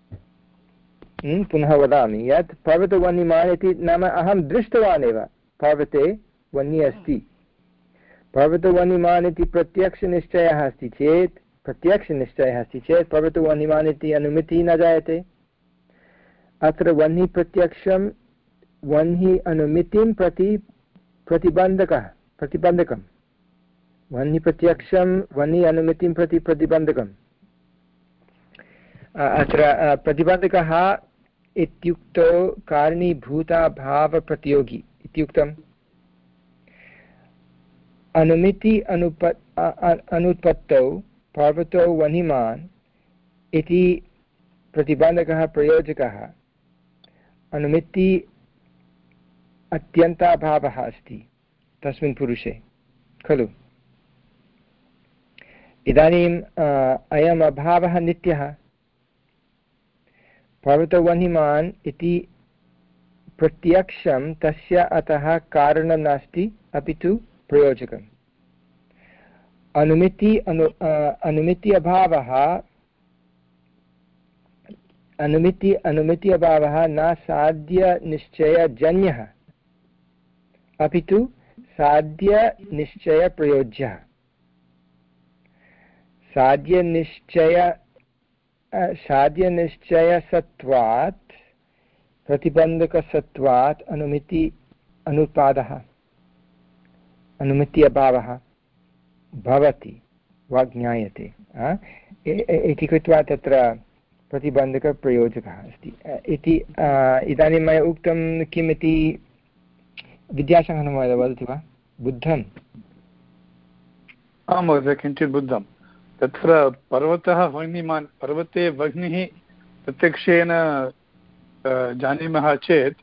पुनः वदामि यत् पर्वतो वह्निमान् इति नाम अहं दृष्टवान् एव पर्वते वह्नि अस्ति। पर्वतो वह्निमान् इति प्रत्यक्षनिश्चयः अस्ति चेत् प्रत्यक्षनिश्चयः अस्ति चेत् पर्वतो वह्निमान् इति अनुमितिः न जायते। अत्र वह्नि प्रत्यक्षं वह्नि अनुमितिं प्रति प्रतिबन्धकः प्रतिबन्धकं वह्नि प्रत्यक्षं वह्नि अनुमितिं प्रति प्रतिबन्धकम्। अत्र प्रतिबन्धकः इत्युक्तौ कारणीभूताभावप्रतियोगी इत्युक्तम्। अनुमिति अनुप अनुत्पत्तौ पर्वतो वह्निमान् इति प्रतिबन्धकः प्रयोजकः, अनुमिति अत्यन्ताभावः अस्ति तस्मिन् पुरुषे खलु। इदानीम् अयम् अभावः नित्यः। पर्वतो वह्निमान् इति प्रत्यक्षं तस्य अतः कारणं नास्ति, अपि तु प्रयोजकम्। अनुमिति अनु अनुमिति अभावः अनुमिति अनुमिति अभावः न साध्यनिश्चयजन्यः, अपि तु साध्यनिश्चयप्रयोज्यः। साध्यनिश्चय साध्यनिश्चयसत्वात् प्रतिबन्धकसत्वात् अनुमिति अनुत्पादः अनुमिति अभावः भवति वा ज्ञायते इति कृत्वा तत्र प्रतिबन्धकप्रयोजकः अस्ति इति। इदानीं मया उक्तं किम् इति विद्यासागरः महोदय वदति वा? बुद्धम्? आं महोदय, किञ्चित् बुद्धं। तत्र पर्वतः वह्निमान्, पर्वते वह्निः प्रत्यक्षेन जानीमः चेत्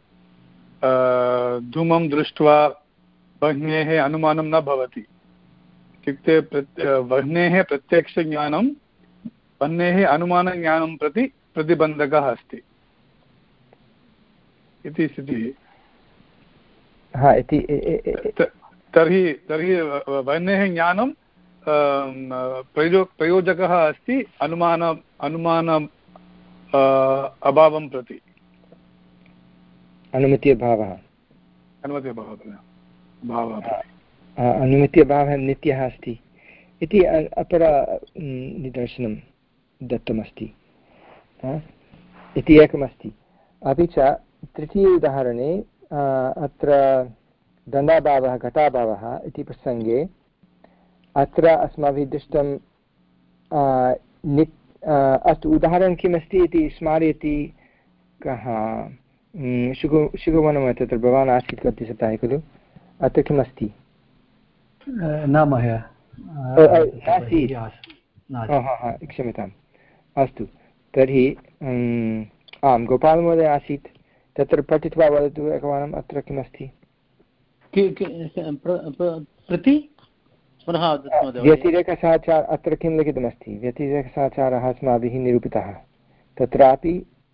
धूमं दृष्ट्वा वह्नेः अनुमानं न भवति। इत्युक्ते वह्नेः प्रत्यक्षज्ञानं वह्नेः अनुमानज्ञानं प्रति प्रतिबन्धकः अस्ति इति स्थितिः। तर्हि तर्हि वह्नेः ज्ञानं प्रयो प्रयोजकः अस्ति अनुमान अनुमान अभावं प्रति। अनुमिति अभावः अनुमति अभावः भावः अनुमिति अभावः नित्यः अस्ति इति अपर निदर्शनं दत्तमस्ति इति एकमस्ति। अपि च तृतीय उदाहरणे अत्र दण्डाभावः घटाभावः इति प्रसङ्गे अत्र अस्माभिः दृष्टं नित् अस्तु उदाहरणं किमस्ति इति स्मारयति कः? शुगु शुगुवनं तत्र भवान् आसीत् कति सप्ताहे खलु? अत्र किमस्ति? न महोदय, क्षम्यताम्। अस्तु तर्हि आं गोपालमहोदय आसीत्, तत्र पठित्वा वदतु एकवारम् अत्र किमस्ति? प्रति व्यतिरेकसहचार अत्र किं लिखितमस्ति? व्यतिरेकसहचारः अस्माभिः निरूपितः। तत्रापि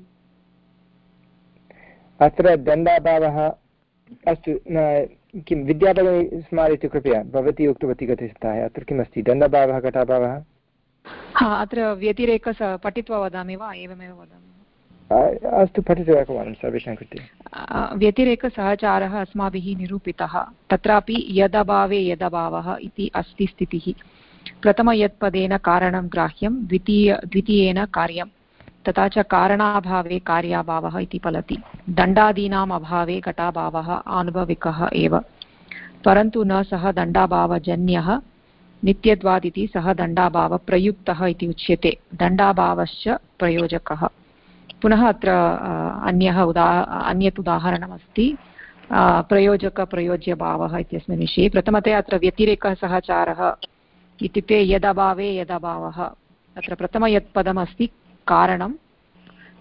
अत्र दण्डाभावः अस्तु किं विद्याभगिनी स्मारयतु कृपया, भवती उक्तवती गते सप्ताहे अत्र किमस्ति? दण्डभावः घटाभावः। हा, अत्र व्यतिरेकः पठित्वा वदामि वा एवमेव वदामि? अस्तु पठित्वा एकवारं सर्वेषां कृते। व्यतिरेकसहचारः अस्माभिः निरूपितः। तत्रापि यदभावे यदभावः इति अस्ति स्थितिः। प्रथमयत्पदेन कारणं ग्राह्यं, द्वितीय द्वितीयेन कार्यं, तथा च कारणाभावे कार्याभावः इति फलति। दण्डादीनाम् अभावे घटाभावः आनुभविकः एव, परन्तु न सः दण्डाभावजन्यः नित्यत्वादिति सः दण्डाभावप्रयुक्तः इति उच्यते। दण्डाभावश्च प्रयोजकः। पुनः अत्र अन्यः उदा अन्यत् उदाहरणमस्ति प्रयोजकप्रयोज्यभावः इत्यस्मिन् विषये। प्रथमतया अत्र व्यतिरेकः सहचारः इत्युक्ते यदभावे यदभावः, अत्र प्रथम यत् पदमस्ति कारणं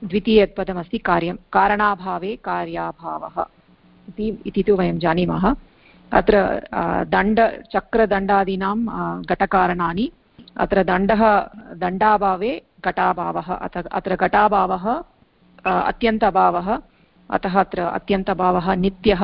द्वितीयपदमस्ति कार्यं कारणाभावे कार्याभावः इति इति तु वयं जानीमः। अत्र दण्डचक्रदण्डादीनां घटकारणानि अत्र दण्डः दण्डाभावे घटाभावः अथ अत्र घटाभावः अत्यन्त अभावः अतः अत्र अत्यन्त अभावः नित्यः।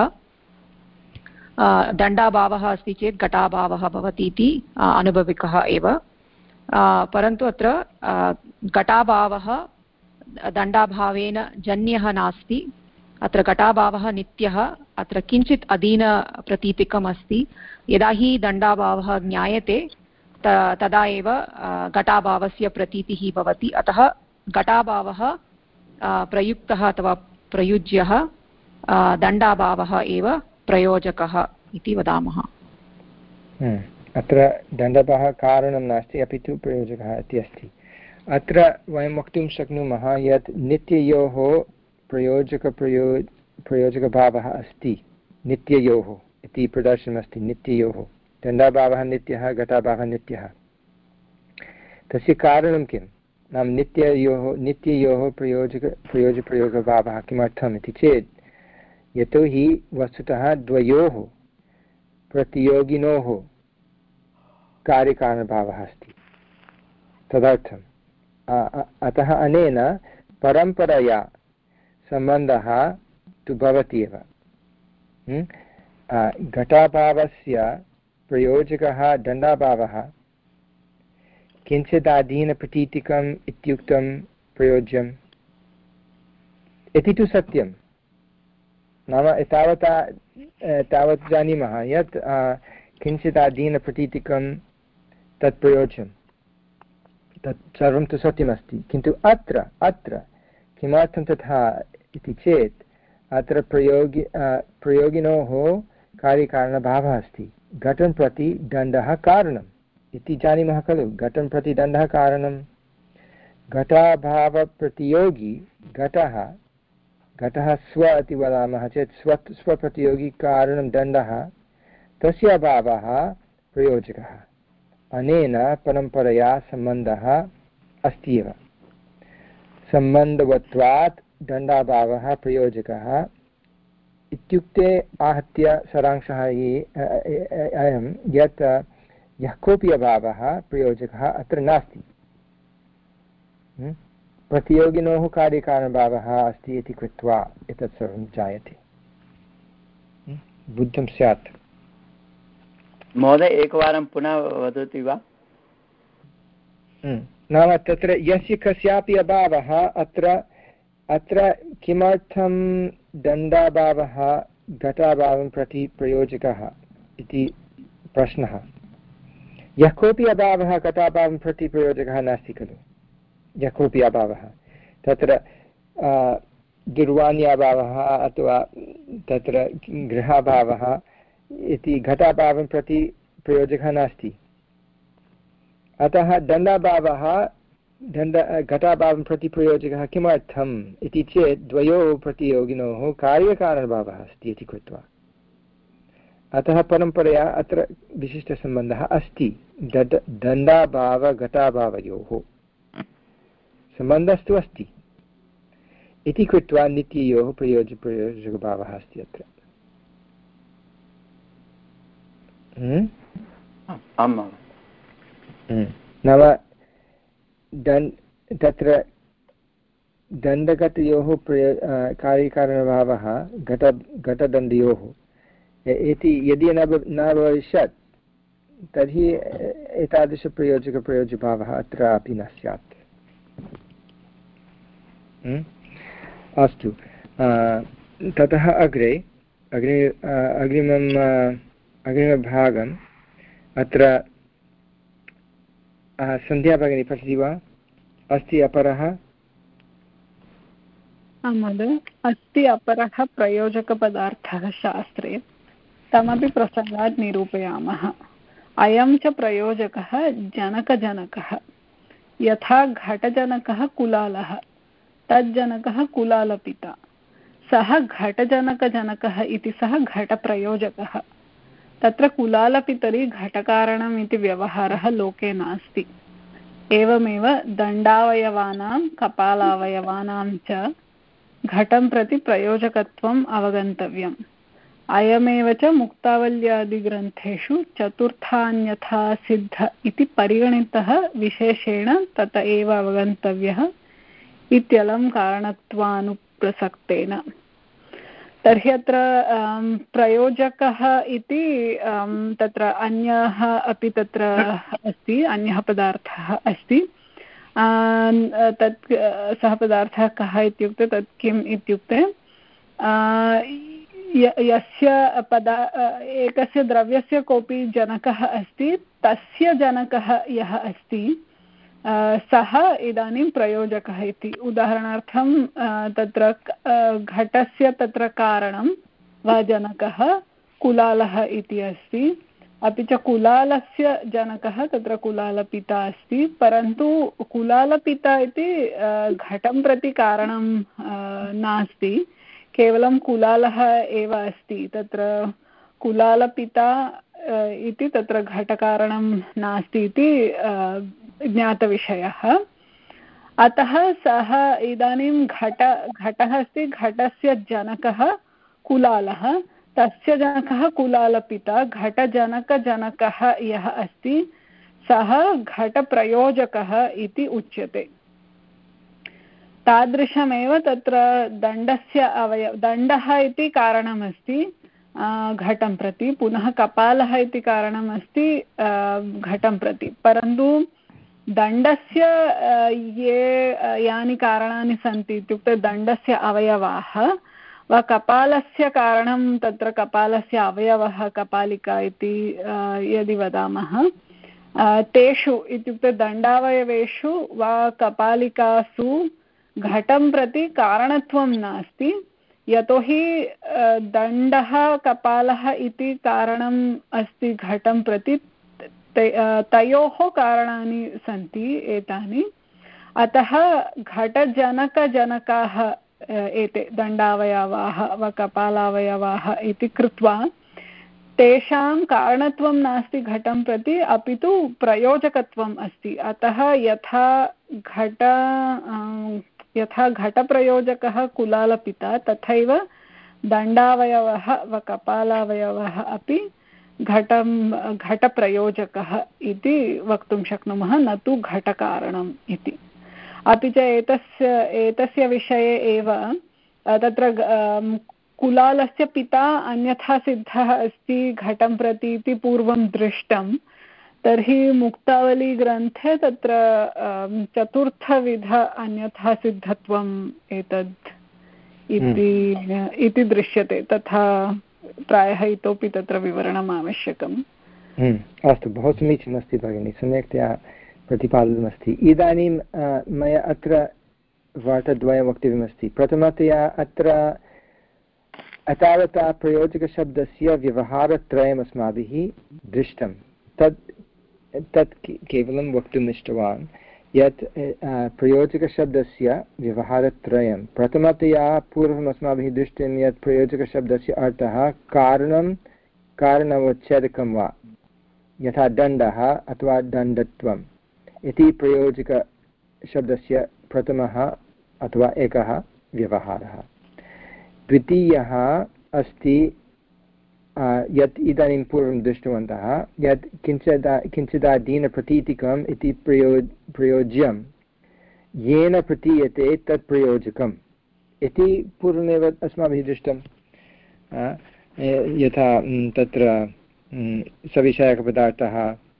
दण्डाभावः अस्ति चेत् घटाभावः भवति इति अनुभविकः एव, परन्तु अत्र घटाभावः दण्डाभावेन जन्यः नास्ति। अत्र घटाभावः नित्यः, अत्र किञ्चित् अधीनप्रतीतिकम् अस्ति। यदा हि दण्डाभावः ज्ञायते तदा एव घटाभावस्य प्रतीतिः भवति, अतः घटाभावः प्रयुक्तः अथवा प्रयुज्यः, दण्डाभावः एव प्रयोजकः इति वदामः। अत्र दण्डभावः कारणं नास्ति अपि तु प्रयोजकः इति अस्ति। अत्र वयं वक्तुं शक्नुमः यत् नित्ययोः प्रयोजकप्रयो प्रयोजकभावः अस्ति, नित्ययोः इति प्रदर्शनमस्ति। नित्ययोः दण्डाभावः नित्यः, घटाभावः नित्यः। तस्य कारणं किं नाम नित्ययोः नित्ययोः प्रयोजक प्रयोजप्रयोगभावः किमर्थम् इति चेत् यतोहि वस्तुतः द्वयोः प्रतियोगिनोः कार्यकारणभावः अस्ति, तदर्थम्। अतः अनेन परम्परया सम्बन्धः तु भवति एव। घटाभावस्य प्रयोजकः दण्डाभावः किञ्चिदाधीनप्रतीतिकम् इत्युक्तं प्रयोज्यम् इति तु सत्यं। नाम एतावता तावत् जानीमः यत् किञ्चिदाधीनप्रतीतिकं तत् प्रयोज्यं, तत् सर्वं तु सत्यमस्ति। किन्तु अत्र अत्र किमर्थं तथा इति चेत् अत्र प्रयोगि प्रयोगिनोः कार्यकारणभावः अस्ति। घटं प्रति दण्डः कारणम् इति जानीमः खलु। घटं प्रति दण्डः कारणं। घटाभावप्रतियोगी घटः घटः स्व इति वदामः चेत् स्व स्वप्रतियोगी कारणं दण्डः, तस्य अभावः प्रयोजकः। अनेन परम्परया सम्बन्धः अस्ति एव। सम्बन्धवत्वात् दण्डाभावः प्रयोजकः इत्युक्ते आहत्य सारांशः अयं यत् यः कोऽपि अभावः प्रयोजकः अत्र नास्ति। प्रतियोगिनोः कार्यकारणभावः अस्ति इति कृत्वा एतत् सर्वं जायते। बुद्धं स्यात्। महोदय एकवारं पुनः वदति वा? नाम तत्र यस्य कस्यापि अभावः अत्र अत्र किमर्थं दण्डाभावः घटाभावं प्रति प्रयोजकः इति प्रश्नः। यः कोऽपि अभावः घटाभावं प्रति प्रयोजकः नास्ति खलु। यः कोऽपि अभावः तत्र दूरवाण्याभावः अथवा तत्र गृहाभावः इति घटाभावं प्रति प्रयोजकः नास्ति। अतः दण्डाभावः दण्ड घटाभावं प्रति प्रयोजकः किमर्थम् इति चेत् द्वयोः प्रतियोगिनोः कार्यकारणभावः अस्ति इति कृत्वा। अतः परम्परया अत्र विशिष्टसम्बन्धः अस्ति। दण्ड दण्डाभाव घटाभावयोः सम्बन्धस्तु अस्ति इति कृत्वा नित्ययोः प्रयोज प्रयोजकभावः अस्ति अत्र। नाम दण् तत्र दण्डघटयोः प्रयो कार्यकारणभावः घट घटदण्डयोः इति यदि न न भविष्यत् तर्हि एतादृशप्रयोजकप्रयोजभावः अत्रापि न स्यात्। अस्तु, ततः अग्रे अग्रे अग्रिमम् अग्रिमभागम् अत्र सन्ध्या भगिनी पठति वा? अस्ति अपरः। आं महोदय, अस्ति अपरः प्रयोजकपदार्थः शास्त्रे, तमपि प्रसङ्गात् निरूपयामः। अयं च प्रयोजकः जनकजनकः। यथा घटजनकः कुलालः, तज्जनकः कुलालपिता। सः घटजनकजनकः इति सः घटप्रयोजकः। तत्र कुलालपितरि घटकारणम् इति व्यवहारः लोके नास्ति। एवमेव दण्डावयवानां कपालावयवानां च घटं प्रति प्रयोजकत्वम् अवगन्तव्यम्। अयमेव च मुक्तावल्यादिग्रन्थेषु चतुर्थान्यथा सिद्ध इति परिगणितः विशेषेण तत एव अवगन्तव्यः इत्यलं कारणत्वानुप्रसक्तेन। तर्हि अत्र प्रयोजकः इति तत्र अन्यः अपि तत्र अस्ति, अन्यः पदार्थः अस्ति। तत् सः पदार्थः कः इत्युक्ते तत् किम् इत्युक्ते यस्य पदा एकस्य द्रव्यस्य कोऽपि जनकः अस्ति, तस्य जनकः यः अस्ति सः इदानीं प्रयोजकः इति। उदाहरणार्थं तत्र घटस्य तत्र कारणं वा जनकः कुलालः इति अस्ति, अपि च कुलालस्य जनकः तत्र कुलालपिता अस्ति, परन्तु कुलालपिता इति घटं प्रति कारणं नास्ति, केवलं कुलालः एव अस्ति। तत्र कुलालपिता इति तत्र घटकारणं नास्ति इति ज्ञातविषयः। अतः सः इदानीं घट घटः अस्ति, घटस्य जनकः कुलालः, तस्य जनकः कुलालपिता, घटजनकजनकः यः अस्ति सः घटप्रयोजकः इति उच्यते। तादृशमेव तत्र दण्डस्य अवयव दण्डः इति कारणमस्ति घटं प्रति, पुनः कपालः इति कारणमस्ति घटं प्रति, परन्तु दण्डस्य ये यानि कारणानि सन्ति इत्युक्ते दण्डस्य अवयवाः वा कपालस्य कारणं तत्र कपालस्य अवयवः कपालिका इति यदि वदामः, तेषु इत्युक्ते दण्डावयवेषु वा कपालिकासु घटं प्रति कारणत्वं नास्ति, यतोहि दण्डः कपालः इति कारणम् अस्ति घटं प्रति, तयोः कारणानि सन्ति एतानि। अतः घटजनकजनकाः एते दण्डावयवाः वा कपालावयवाः इति कृत्वा तेषां कारणत्वं नास्ति घटं प्रति, अपि तु प्रयोजकत्वम् अस्ति। अतः यथा घट यथा घटप्रयोजकः कुलालपिता, तथैव दण्डावयवः वा कपालावयवः अपि घटं घटप्रयोजकः इति वक्तुं शक्नुमः, न तु घटकारणम् इति। अपि च एतस्य एतस्य विषये एव तत्र कुलालस्य पिता अन्यथा सिद्धः अस्ति घटं प्रति इति पूर्वं दृष्टं। तर्हि मुक्तावलीग्रन्थे तत्र चतुर्थविध अन्यथा सिद्धत्वम् एतद् इति दृश्यते, तथा प्रायः इतोपि तत्र विवरणम् आवश्यकम्। अस्तु, बहु समीचीनमस्ति भगिनी, सम्यक्तया प्रतिपादितमस्ति। इदानीं मया अत्र वार्ताद्वयं वक्तव्यमस्ति। प्रथमतया अत्र एतावता प्रयोजकशब्दस्य व्यवहारत्रयम् अस्माभिः दृष्टं। तत् तत् केवलं वक्तुम् इष्टवान् यत् प्रयोजकशब्दस्य व्यवहारत्रयं। प्रथमतया पूर्वम् अस्माभिः दृष्टं यत् प्रयोजकशब्दस्य अर्थः कारणं कारणवच्छेदकं वा, यथा दण्डः अथवा दण्डत्वम् इति प्रयोजकशब्दस्य प्रथमः अथवा एकः व्यवहारः। द्वितीयः अस्ति यत् इदानीं पूर्वं दृष्टवन्तः यत् किञ्चित् किञ्चिदादीनप्रतीतिकम् इति प्रयो प्रयोज्यं येन प्रतीयते तत् प्रयोजकम् इति पूर्वमेव अस्माभिः दृष्टं। यथा तत्र सविषयकपदार्थः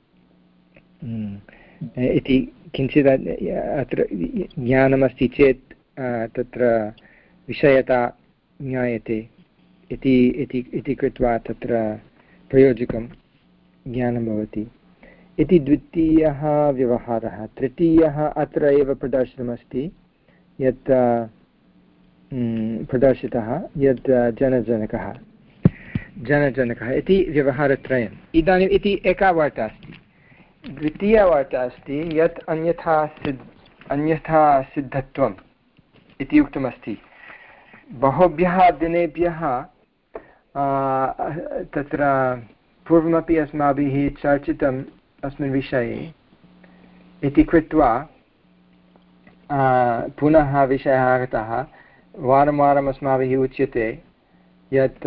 इति किञ्चित् अत्र ज्ञानमस्ति चेत् तत्र विषयता ज्ञायते इति इति इति कृत्वा तत्र प्रयोजकं ज्ञानं भवति इति द्वितीयः व्यवहारः। तृतीयः अत्र एव प्रदर्शितमस्ति यत् प्रदर्शितः यत् जनजनकः जनजनकः इति व्यवहारत्रयम्। इदानीम् इति एका वार्ता अस्ति। द्वितीया वार्ता अस्ति यत् अन्यथा सिद्ध अन्यथा सिद्धत्वम् इति उक्तमस्ति। बहुभ्यः दिनेभ्यः तत्र पूर्वमपि अस्माभिः चर्चितम् अस्मिन् विषये इति कृत्वा पुनः विषयः आगतः वारं वारम् अस्माभिः उच्यते यत्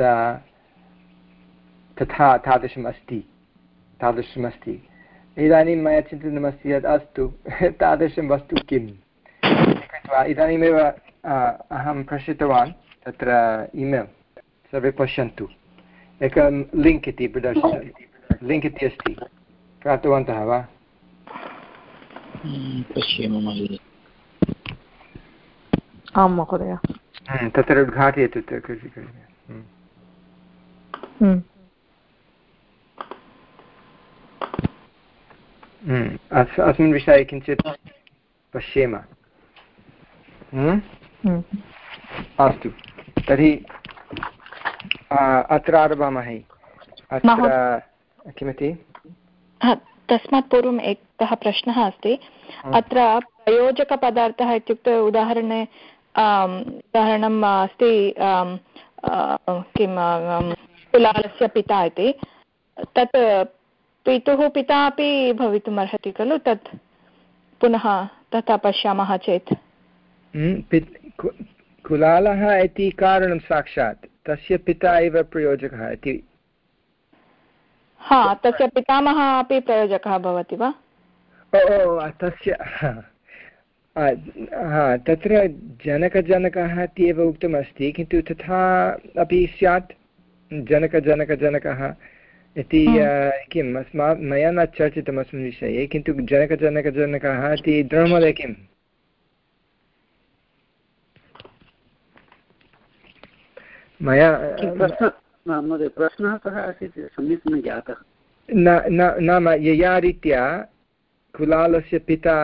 तथा तादृशम् अस्ति तादृशमस्ति इदानीं मया चिन्तितमस्ति यत् अस्तु तादृशं वस्तु किम् कृत्वा इदानीमेव अहं प्रेषितवान् तत्र ईमेल् सर्वे पश्यन्तु एकं लिङ्क् इति प्रदर्शित लिङ्क् इति अस्ति प्राप्तवन्तः वा आं महोदय तत्र उद्घाटयतु अस्मिन् विषये किञ्चित् पश्येम अस्तु तर्हि अत्र आरभामहे अत्र किमिति तस्मात् पूर्वम् एकः प्रश्नः अस्ति अत्र प्रयोजकपदार्थः इत्युक्ते उदाहरणे उदाहरणम् अस्ति किं कुलालस्य पिता इति तत् पितुः पिता अपि भवितुम् अर्हति खलु तत् पुनः तथा पश्यामः चेत् कुलालः इति कारणं साक्षात् तस्य पिता एव प्रयोजकः इति हा तस्य पितामहः अपि प्रयोजकः भवति वा ओ तस्य तत्र जनकजनकः इति एव उक्तमस्ति किन्तु तथा अपि स्यात् जनकजनकजनकः इति किम् अस्मा मया न चर्चितम् अस्मिन् विषये किन्तु जनकजनकजनकः इति द्रमले किम् मया महोदय प्रश्नः कः आसीत् सम्यक् न जातः नाम यया रीत्या कुलालस्य पिता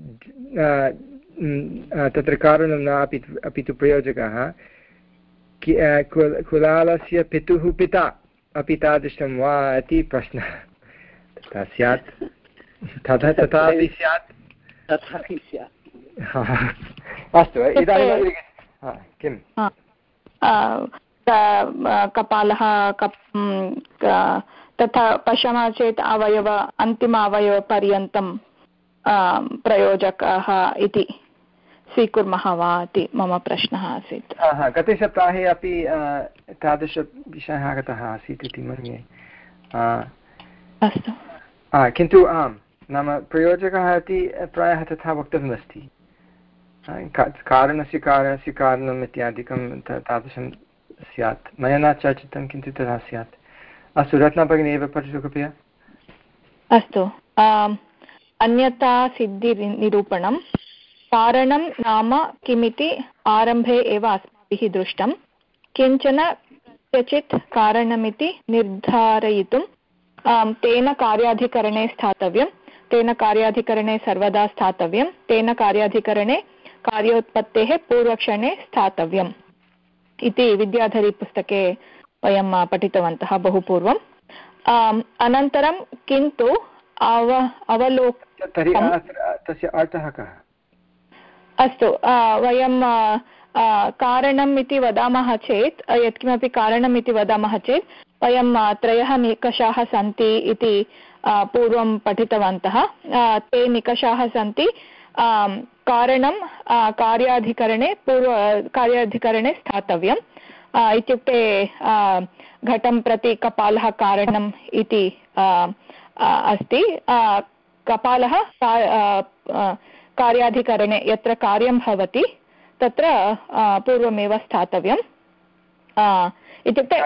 तत्र कारणं न अपि अपि तु प्रयोजकः कुलालस्य पितुः पिता अपि तादृशं वा इति प्रश्नः तथा स्यात् तथा तथापि स्यात् तथापि स्यात् अस्तु इदानीं किं कपालः तथा पश्यामः चेत् अवयव अन्तिम अवयवपर्यन्तं प्रयोजकः इति स्वीकुर्मः वा इति मम प्रश्नः आसीत् गते सप्ताहे अपि तादृशविषयः आगतः आसीत् इति मन्ये अस्तु किन्तु आम् नाम प्रयोजकः इति प्रायः तथा वक्तव्यमस्ति कारणस्य कारणस्य कारणम् इत्यादिकं तादृशं स्यात् मया न चर्चितं किन्तु तथा स्यात् अस्तु रत्ना भगिनी एव पठतु कृपया अस्तु अन्यथा सिद्धिनिरूपणं कारणं नाम किमिति आरम्भे एव अस्माभिः दृष्टं किञ्चन कस्यचित् कारणमिति निर्धारयितुं तेन कार्याधिकरणे स्थातव्यं तेन कार्याधिकरणे सर्वदा स्थातव्यं तेन कार्याधिकरणे कार्योत्पत्तेः पूर्वक्षणे स्थातव्यम् इति विद्याधरीपुस्तके वयं पठितवन्तः बहु पूर्वम् अनन्तरं किन्तु अव अवलोकनं तस्य अर्थः कः अस्तु वयं कारणम् इति वदामः चेत् यत्किमपि कारणम् इति वदामः चेत् वयं त्रयः निकषाः सन्ति इति पूर्वं पठितवन्तः ते निकषाः सन्ति कारणं कार्याधिकरणे पूर्व कार्याधिकरणे स्थातव्यम् इत्युक्ते घटं प्रति कपालः कारणम् इति अस्ति कपालः कार्याधिकरणे यत्र कार्यं भवति तत्र पूर्वमेव स्थातव्यम् इत्युक्ते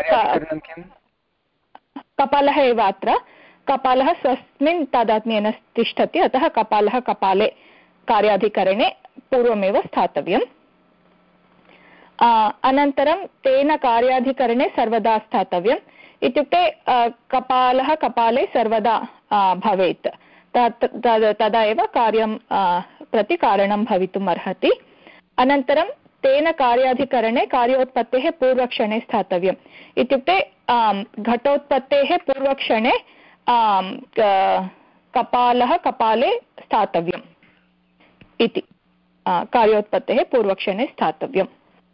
कपालः एव अत्र कपालः स्वस्मिन् तादात्म्येन तिष्ठति अतः कपालः कपाले कार्याधिकरणे पूर्वमेव स्थातव्यम् अनन्तरं तेन कार्याधिकरणे सर्वदा स्थातव्यम् इत्युक्ते कपालः कपाले सर्वदा भवेत् तदा एव कार्यं प्रति कारणं भवितुम् अर्हति अनन्तरं तेन कार्याधिकरणे कार्योत्पत्तेः पूर्वक्षणे स्थातव्यम् इत्युक्ते घटोत्पत्तेः पूर्वक्षणे कपालः कपाले स्थातव्यम् इति कार्योत्पत्तेः पूर्वक्षणे स्थातव्यम्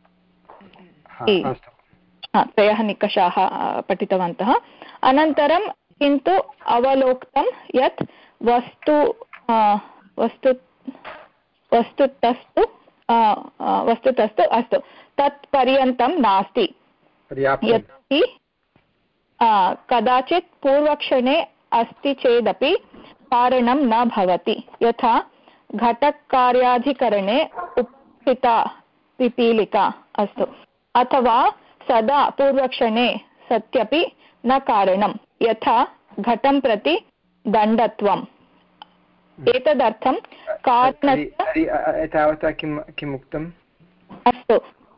त्रयः निकषाः पठितवन्तः अनन्तरं किन्तु अवलोक्तं यत् वस्तु वस्तु वस्तुतस्तु वस्तुतस्तु अस्तु तत् पर्यन्तं नास्ति यतोहि कदाचित् पूर्वक्षणे अस्ति चेदपि कारणं न भवति यथा घटकार्याधिकरणे उपस्थिता पिपीलिका अस्तु अथवा सदा पूर्वक्षणे सत्यपि न कारणं यथा घटं प्रति दण्डत्वम् एतदर्थं कारणस्य तावता किं किम् उक्तम् अस्तु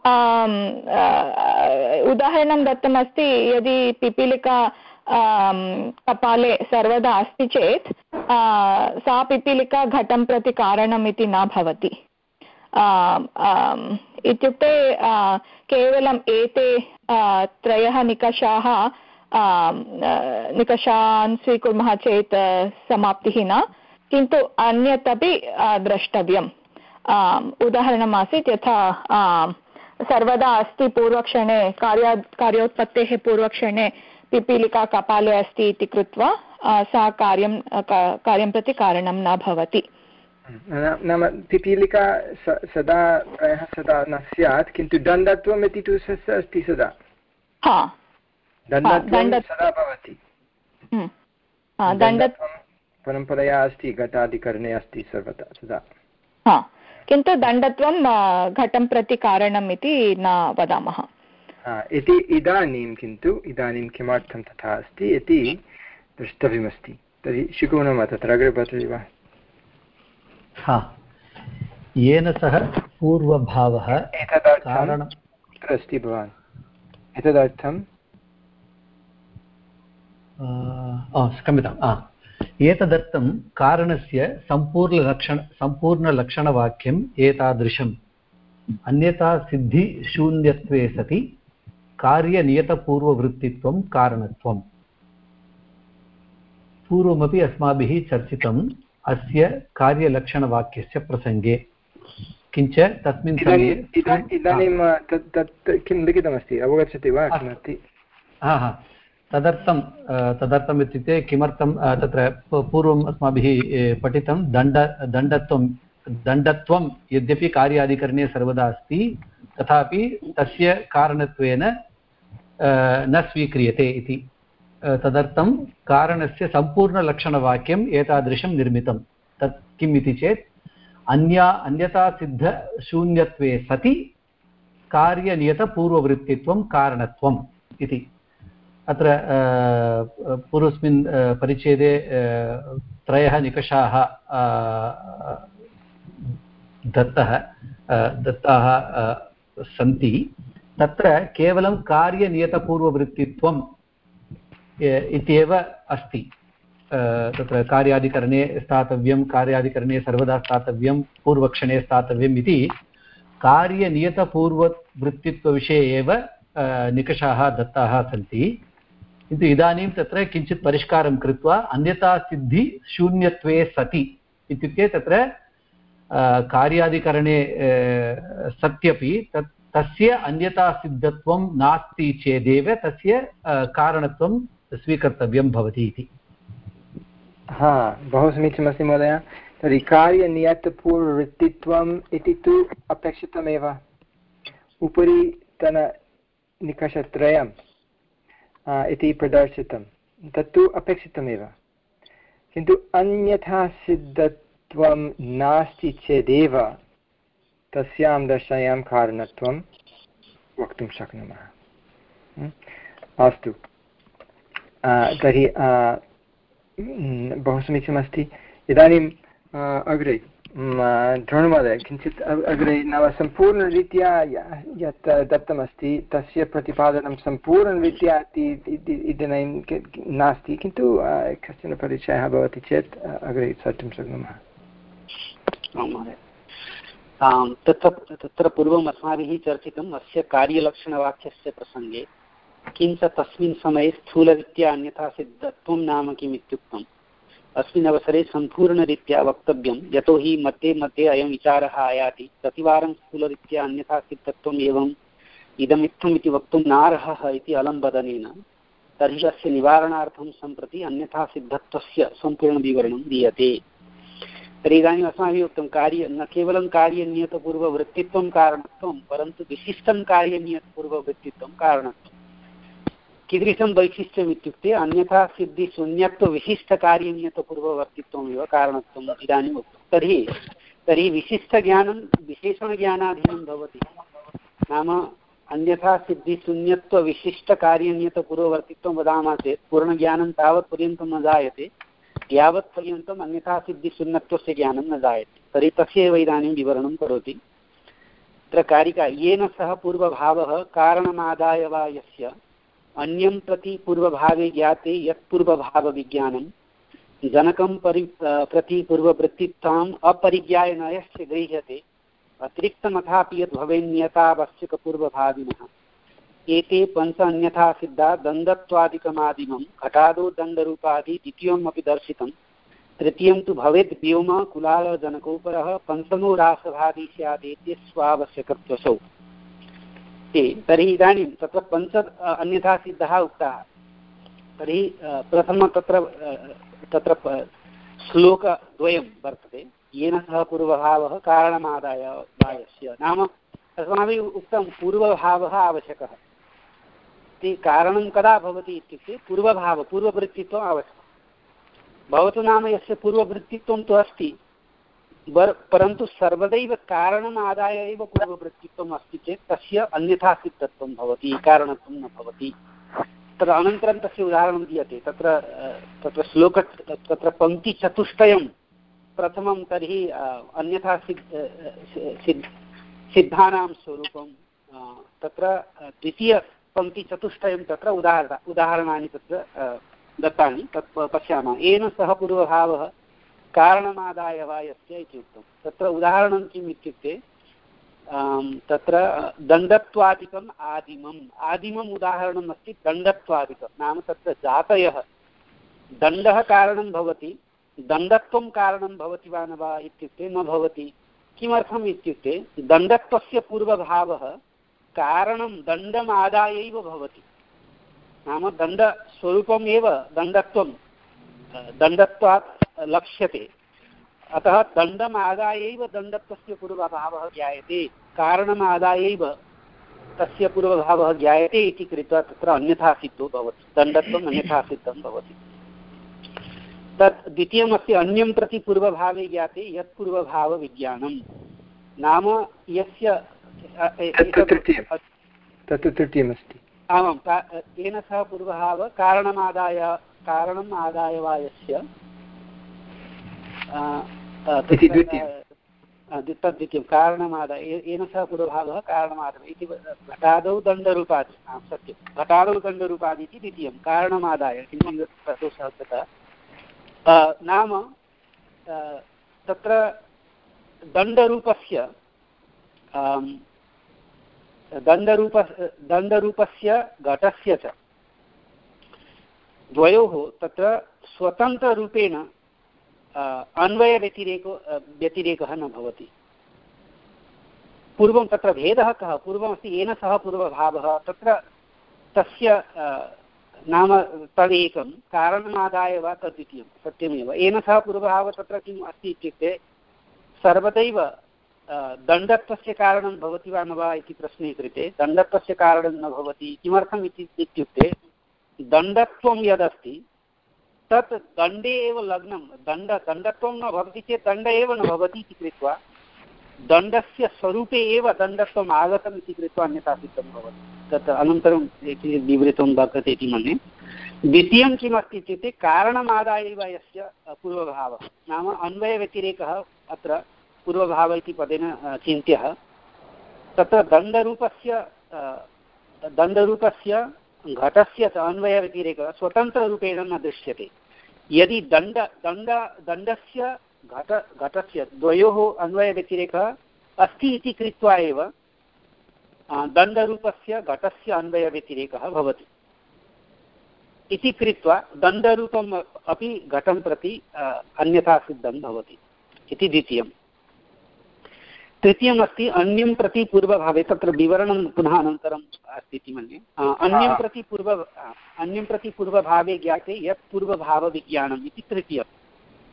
उदाहरणं दत्तमस्ति यदि पिपीलिका कपाले सर्वदा अस्ति चेत् सा पिपीलिका घटं प्रति कारणम् इति न भवति इत्युक्ते केवलम् एते त्रयः निकषाः निकषान् स्वीकुर्मः चेत् समाप्तिः न किन्तु अन्यत् अपि द्रष्टव्यम् उदाहरणमासीत् यथा सर्वदा अस्ति पूर्वक्षणे कार्या कार्योत्पत्तेः पूर्वक्षणे पिपीलिका कपाले अस्ति इति कृत्वा सा कार्यं कार्यं प्रति कारणं न भवति नाम पिपीलिका सदा प्रायः सदा न स्यात् किन्तु दण्डत्वम् इति तु अस्ति सदा दण्डत्वं सदा भवति दण्डत्वं परम्परया अस्ति घटाधिकरणे अस्ति सर्वदा सदा हा किन्तु दण्डत्वं घटं प्रति कारणम् इति न वदामः इति इदानीं किन्तु इदानीं किमर्थं तथा अस्ति इति द्रष्टव्यमस्ति तर्हि शिखुणः तत्र अग्रे पठति वा हा येन सह पूर्वभावः एतदर्थं कुत्र अस्ति भवान् एतदर्थं क्षम्यताम् एतदर्थं कारणस्य सम्पूर्णलक्षण सम्पूर्णलक्षणवाक्यम् एतादृशम् अन्यथा सिद्धिशून्यत्वे सति कार्यनियतपूर्ववृत्तित्वं कारणत्वम् पूर्वमपि अस्माभिः चर्चितम् अस्य कार्यलक्षणवाक्यस्य प्रसङ्गे किञ्च तस्मिन् समये इदानीं तत् किं लिखितमस्ति अवगच्छति वा किमस्ति हा हा तदर्थं तदर्थम् इत्युक्ते किमर्थं तत्र पूर्वम् अस्माभिः पठितं दण्ड दण्डत्वं दण्डत्वं यद्यपि कार्याधिकरणे सर्वदा अस्ति तथापि तस्य कारणत्वेन न स्वीक्रियते इति तदर्थं कारणस्य सम्पूर्णलक्षणवाक्यम् एतादृशं निर्मितं तत् किम् इति चेत् अन्या अन्यथा सिद्धशून्यत्वे सति कार्यनियतपूर्ववृत्तित्वं कारणत्वम् इति अत्र पूर्वस्मिन् परिच्छेदे त्रयः निकषाः दत्तः दत्ताः सन्ति तत्र केवलं कार्यनियतपूर्ववृत्तित्वम् इत्येव अस्ति तत्र कार्याधिकरणे स्थातव्यं कार्याधिकरणे सर्वदा स्थातव्यं पूर्वक्षणे स्थातव्यम् इति कार्यनियतपूर्ववृत्तित्वविषये एव निकषाः दत्ताः सन्ति किन्तु इदानीं तत्र किञ्चित् परिष्कारं कृत्वा अन्यथा सिद्धि शून्यत्वे सति इत्युक्ते तत्र कार्याधिकरणे सत्यपि तत् तस्य अन्यथा सिद्धत्वं नास्ति चेदेव तस्य कारणत्वं स्वीकर्तव्यं भवति इति हा बहु समीचीनमस्ति महोदय तर्हि कार्यनियतपूर्ववृत्तित्वम् इति तु अपेक्षितमेव उपरि तन निकषत्रयम् इति प्रदर्शितं तत्तु अपेक्षितमेव किन्तु अन्यथा सिद्धत्वं नास्ति चेदेव तस्यां दशायां कारणत्वं वक्तुं शक्नुमः अस्तु तर्हि बहु समीचीनमस्ति इदानीम् अग्रे द्रोणमहोदय किञ्चित् अग्रे नाम सम्पूर्णरीत्या यत् दत्तमस्ति तस्य प्रतिपादनं सम्पूर्णरीत्या इदानीं नास्ति किन्तु कश्चन परिचयः भवति चेत् अग्रे कर्तुं शक्नुमः महोदय तत्र तत्र पूर्वम् अस्माभिः चर्चितम् अस्य कार्यलक्षणवाक्यस्य प्रसङ्गे किञ्च तस्मिन् समये स्थूलरीत्या अन्यथा सिद्धत्वं नाम किम् इत्युक्तम् अस्मिन् अवसरे सम्पूर्णरीत्या वक्तव्यं यतोहि मध्ये मध्ये अयं विचारः आयाति प्रतिवारं स्थूलरीत्या अन्यथा सिद्धत्वम् एवम् इदमित्थम् इति वक्तुं नार्हः इति अलम्बदनेन तर्हि अस्य निवारणार्थं सम्प्रति अन्यथा सिद्धत्वस्य सम्पूर्णविवरणं दीयते तर्हि इदानीम् अस्माभिः उक्तं कार्य न केवलं कार्यनियतपूर्ववृत्तित्वं कारणत्वं परन्तु विशिष्टं कार्यनियतपूर्ववृत्तित्वं कारणत्वं। कीदृशं वैशिष्ट्यम् इत्युक्ते अन्यथा सिद्धिशून्यत्वविशिष्टकार्यनियतपूर्ववर्तित्वमेव कारणत्वम् इदानीम् उक्तं। तर्हि तर्हि विशिष्टज्ञानं विशेषणज्ञानाधीनं भवति। नाम अन्यथा सिद्धिशून्यत्वविशिष्टकार्यनियतपूर्ववर्तित्वं वदामः चेत् पूर्णज्ञानं तावत्पर्यन्तं न जायते यावत्पर्यन्तम् अन्यथा सिद्धिशून्यत्वस्य ज्ञानं न जायते। तर्हि तस्यैव इदानीं विवरणं करोति। तत्र कारिका येन सह पूर्वभावः कारणमादाय वा यस्य अन्यं प्रति पूर्वभावे ज्ञाते यत्पूर्वभावविज्ञानं जनकं परि प्रति पूर्ववृत्तित्वाम् अपरिज्ञाय न यस्य गृह्यते अतिरिक्तमथापि यद् भवेन्यतावश्यकपूर्वभाविनः एते पञ्च अन्यथा सिद्धा दण्डत्वादिकमादिमं घटादो दण्डरूपादि द्वितीयमपि दर्शितं तृतीयं तु भवेद् व्योम कुलालजनकोपरः पञ्चमो रासभादि स्यादेति स्वावश्यकत्वसौ। ते तर्हि इदानीं तत्र पञ्च अन्यथा सिद्धाः उक्ताः। तर्हि प्रथमं तत्र तत्र श्लोकद्वयं वर्तते येन सह पूर्वभावः कारणमादाय वायस्य। नाम अस्माभिः उक्तं पूर्वभावः आवश्यकः। ते कारणं कदा भवति इत्युक्ते पूर्वभाव पूर्ववृत्तित्वम् आवश्यकं भवतु। नाम यस्य पूर्ववृत्तित्वं तु अस्ति परन्तु सर्वदैव कारणम् आदाय एव पूर्ववृत्तित्वम् अस्ति चेत् तस्य अन्यथा सिद्धत्वं भवति, कारणत्वं न भवति। तत्र अनन्तरं तस्य उदाहरणं दीयते। तत्र तत्र श्लोक तत्र पङ्क्तिचतुष्टयं प्रथमं तर्हि अन्यथा सिद्ध सिद्ध सिद्धानां स्वरूपं तत्र द्वितीयपङ्क्तिचतुष्टयं तत्र उदाहरण उदाहरणानि तत्र दत्तानि तत् पश्यामः। येन सह पूर्वभावः कारणमादाय वा यस्य इति उक्तं। तत्र उदाहरणं किम् इत्युक्ते तत्र दण्डत्वादिकम् आदिमम् आदिमम् उदाहरणम् अस्ति दण्डत्वादिकं। नाम तत्र जातयः दण्डः कारणं भवति दण्डत्वं कारणं भवति वा न वा इत्युक्ते न भवति। किमर्थम् इत्युक्ते दण्डत्वस्य पूर्वभावः कारणं दण्डमादायैव भवति। नाम दण्डस्वरूपम् एव दण्डत्वं दण्डत्वात् लक्ष्यते। अतः दण्डमादायैव दण्डत्वस्य पूर्वभावः ज्ञायते कारणमादायैव तस्य पूर्वभावः ज्ञायते इति कृत्वा तत्र अन्यथा सिद्धो भवति। दण्डत्वम् अन्यथा सिद्धं भवति। तत् द्वितीयमस्ति अन्यं प्रति पूर्वभावे ज्ञाते यत् पूर्वभावविज्ञानं। नाम यस्य तत् तृतीयमस्ति। आमां येन सह पूर्वभाव कारणमादाय कारणम् आदाय वा यस्य तद्वितीयं कारणमादाय येन सह पूर्वभावः कारणमादाय इति घटादौ दण्डरूपादि। आं सत्यं घटादौ दण्डरूपादि इति द्वितीयं कारणमादाय किन्तु तथा नाम तत्र दण्डरूपस्य दण्डरूप दण्डरूपस्य घटस्य च द्वयोः तत्र स्वतन्त्ररूपेण अन्वयव्यतिरेको व्यतिरेकः न भवति। पूर्वं तत्र भेदः कः? पूर्वमस्ति येन सह पूर्वभावः तत्र तस्य नाम तदेकं कारणमादाय वा तद्वितीयं सत्यमेव। येन सह पूर्वभावः तत्र किम् अस्ति इत्युक्ते सर्वदैव दण्डत्वस्य कारणं भवति वा न वा इति प्रश्ने कृते दण्डत्वस्य कारणं न भवति। किमर्थम् इत्युक्ते दण्डत्वं यदस्ति तत् दण्डे एव लग्नं। दण्ड दण्डत्वं न भवति चेत् दण्ड एव न भवति इति कृत्वा दण्डस्य स्वरूपे एव दण्डत्वम् आगतम् इति कृत्वा अन्यथा सिद्धं भवति। तत् अनन्तरं विवृतं वर्तते इति मन्ये। द्वितीयं किमस्ति इत्युक्ते कारणमादाय एव यस्य पूर्वभावः नाम अन्वयव्यतिरेकः अत्र पूर्वभाव इति पदेन चिन्त्यः। तत्र दण्डरूपस्य दण्डरूपस्य घटस्य च अन्वयव्यतिरेकः स्वतन्त्ररूपेण न दृश्यते। यदि दण्ड दण्ड दण्डस्य घट घटस्य द्वयोः अन्वयव्यतिरेकः अस्ति इति कृत्वा एव दण्डरूपस्य घटस्य अन्वयव्यतिरेकः भवति इति कृत्वा दण्डरूपम् अपि घटं प्रति अन्यथा सिद्धं भवति इति द्वितीयं। तृतीयमस्ति अन्यं प्रति पूर्वभावे। तत्र विवरणं पुनः अनन्तरम् अस्ति इति मन्ये। अन्यं प्रति पूर्व अन्यं प्रति पूर्वभावे ज्ञाते यत् पूर्वभावविज्ञानम् इति तृतीयम्।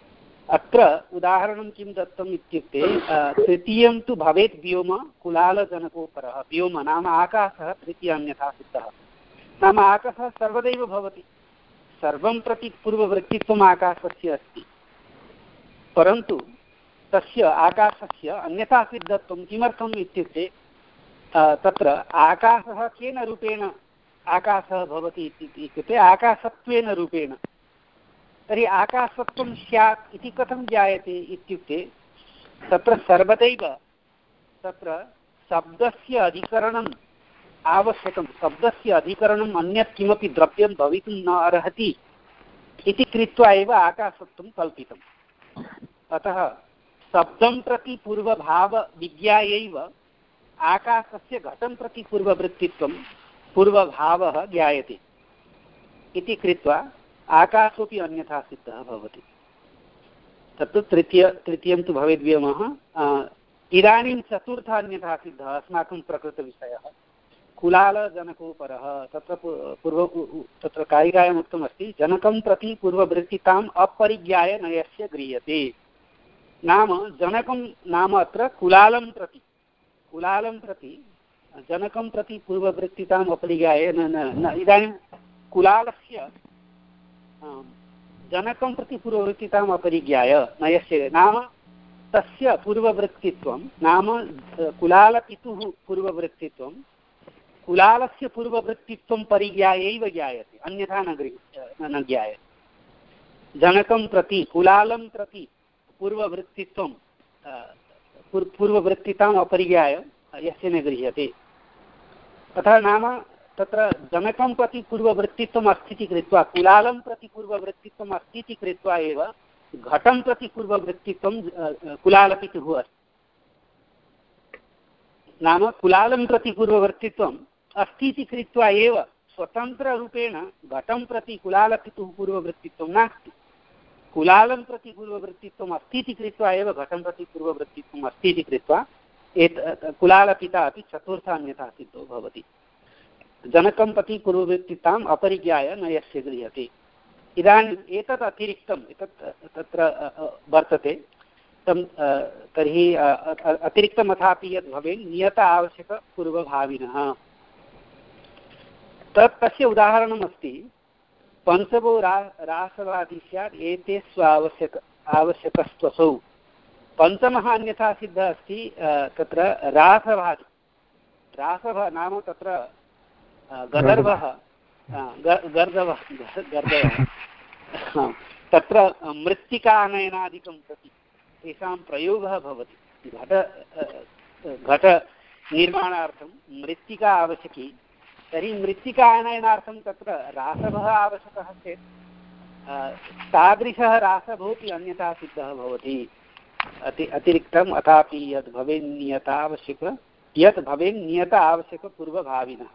अत्र उदाहरणं किं दत्तम् इत्युक्ते तृतीयं तु भवेत् व्योम कुलालजनकोपरः। व्योम नाम आकाशः, तृतीय अन्यथा सिद्धः। नाम आकाशः सर्वदैव भवति, सर्वं प्रति पूर्ववृत्तित्वम् आकाशस्य अस्ति, परन्तु तस्य आकाशस्य अन्यथा सिद्धत्वं किमर्थम् इत्युक्ते तत्र आकाशः केन रूपेण आकाशः भवति इत्युक्ते आकाशत्वेन रूपेण। तर्हि आकाशत्वं स्यात् इति कथं ज्ञायते इत्युक्ते तत्र सर्वदैव तत्र शब्दस्य अधिकरणम् आवश्यकं, शब्दस्य अधिकरणम् अन्यत् किमपि द्रव्यं भवितुं न अर्हति इति कृत्वा एव आकाशत्वं कल्पितम्। अतः शब्दं प्रति पूर्वभावविज्ञायैव आकाशस्य घटं प्रति पूर्ववृत्तित्वं पूर्वभावः ज्ञायते इति कृत्वा आकाशोऽपि अन्यथा सिद्धः भवति। तत्तु तृतीय तृतीयं तु भवेद् व्योमः। इदानीं चतुर्थ अन्यथा सिद्धः अस्माकं प्रकृतविषयः कुलालजनकोपरः। तत्र पूर्व तत्र कारिकायाम् उक्तमस्ति जनकं प्रति पूर्ववृत्तिताम् अपरिज्ञाय नयस्य गृह्यते। नाम जनकं नाम अत्र कुलालं प्रति कुलालं प्रति जनकं प्रति पूर्ववृत्तिताम् अपरिज्ञाय न न इदानीं कुलालस्य जनकं प्रति पूर्ववृत्तिताम् अपरिज्ञाय नयस्य नाम तस्य पूर्ववृत्तित्वं नाम कुलालपितुः पूर्ववृत्तित्वं कुलालस्य पूर्ववृत्तित्वं परिज्ञायैव ज्ञायते, अन्यथा न गृह् न ज्ञायते। जनकं प्रति कुलालं प्रति पूर्ववृत्तित्वं पूर्ववृत्तिताम् अपरिज्ञाय यस्य न गृह्यते। तथा नाम तत्र जनकं प्रति पूर्ववृत्तित्वम् अस्ति इति कृत्वा कुलालं प्रति पूर्ववृत्तित्वम् अस्ति इति कृत्वा एव घटं प्रति पूर्ववृत्तित्वं कुलालपितुः अस्ति। नाम कुलालं प्रति पूर्ववृत्तित्वम् अस्ति इति कृत्वा एव स्वतन्त्ररूपेण घटं प्रति कुलालपितुः पूर्ववृत्तित्वं नास्ति। कुलालं प्रति पूर्ववृत्तित्वम् अस्ति इति कृत्वा एव घटं प्रति पूर्ववृत्तित्वम् अस्ति इति कृत्वा एत कुलालपिता अपि चतुर्थ अन्यथा सिद्धो भवति। जनकं प्रति पूर्ववृत्तिताम् अपरिज्ञाय नयस्य गृह्यते। इदानीम् एतत् अतिरिक्तम् एतत् तत्र वर्तते तं तर्हि अतिरिक्तम् अथापि यद् भवेत् नियत आवश्यकपूर्वभाविनः। तत् तस्य उदाहरणमस्ति पंचमो रा रासवादी स्यात् एते स्वावश्यक आवश्यकस्त्वसौ। पञ्चमः अन्यथा सिद्धः अस्ति तत्र रासवादी। रासवः नाम तत्र गदर्भः गर्दवः गर्दवः तत्र मृत्तिकानयनादिकं प्रति तेषां प्रयोगः भवति। घट घटनिर्माणार्थं मृत्तिका आवश्यकी। तर्हि मृत्तिकानयनार्थं तत्र रासवः आवश्यकः चेत् तादृशः रासवोऽपि अन्यथा सिद्धः भवति। अति अतिरिक्तम् अथापि यद् भवेन् नियत आवश्यक यत् भवेन् नियत आवश्यकपूर्वभाविनः।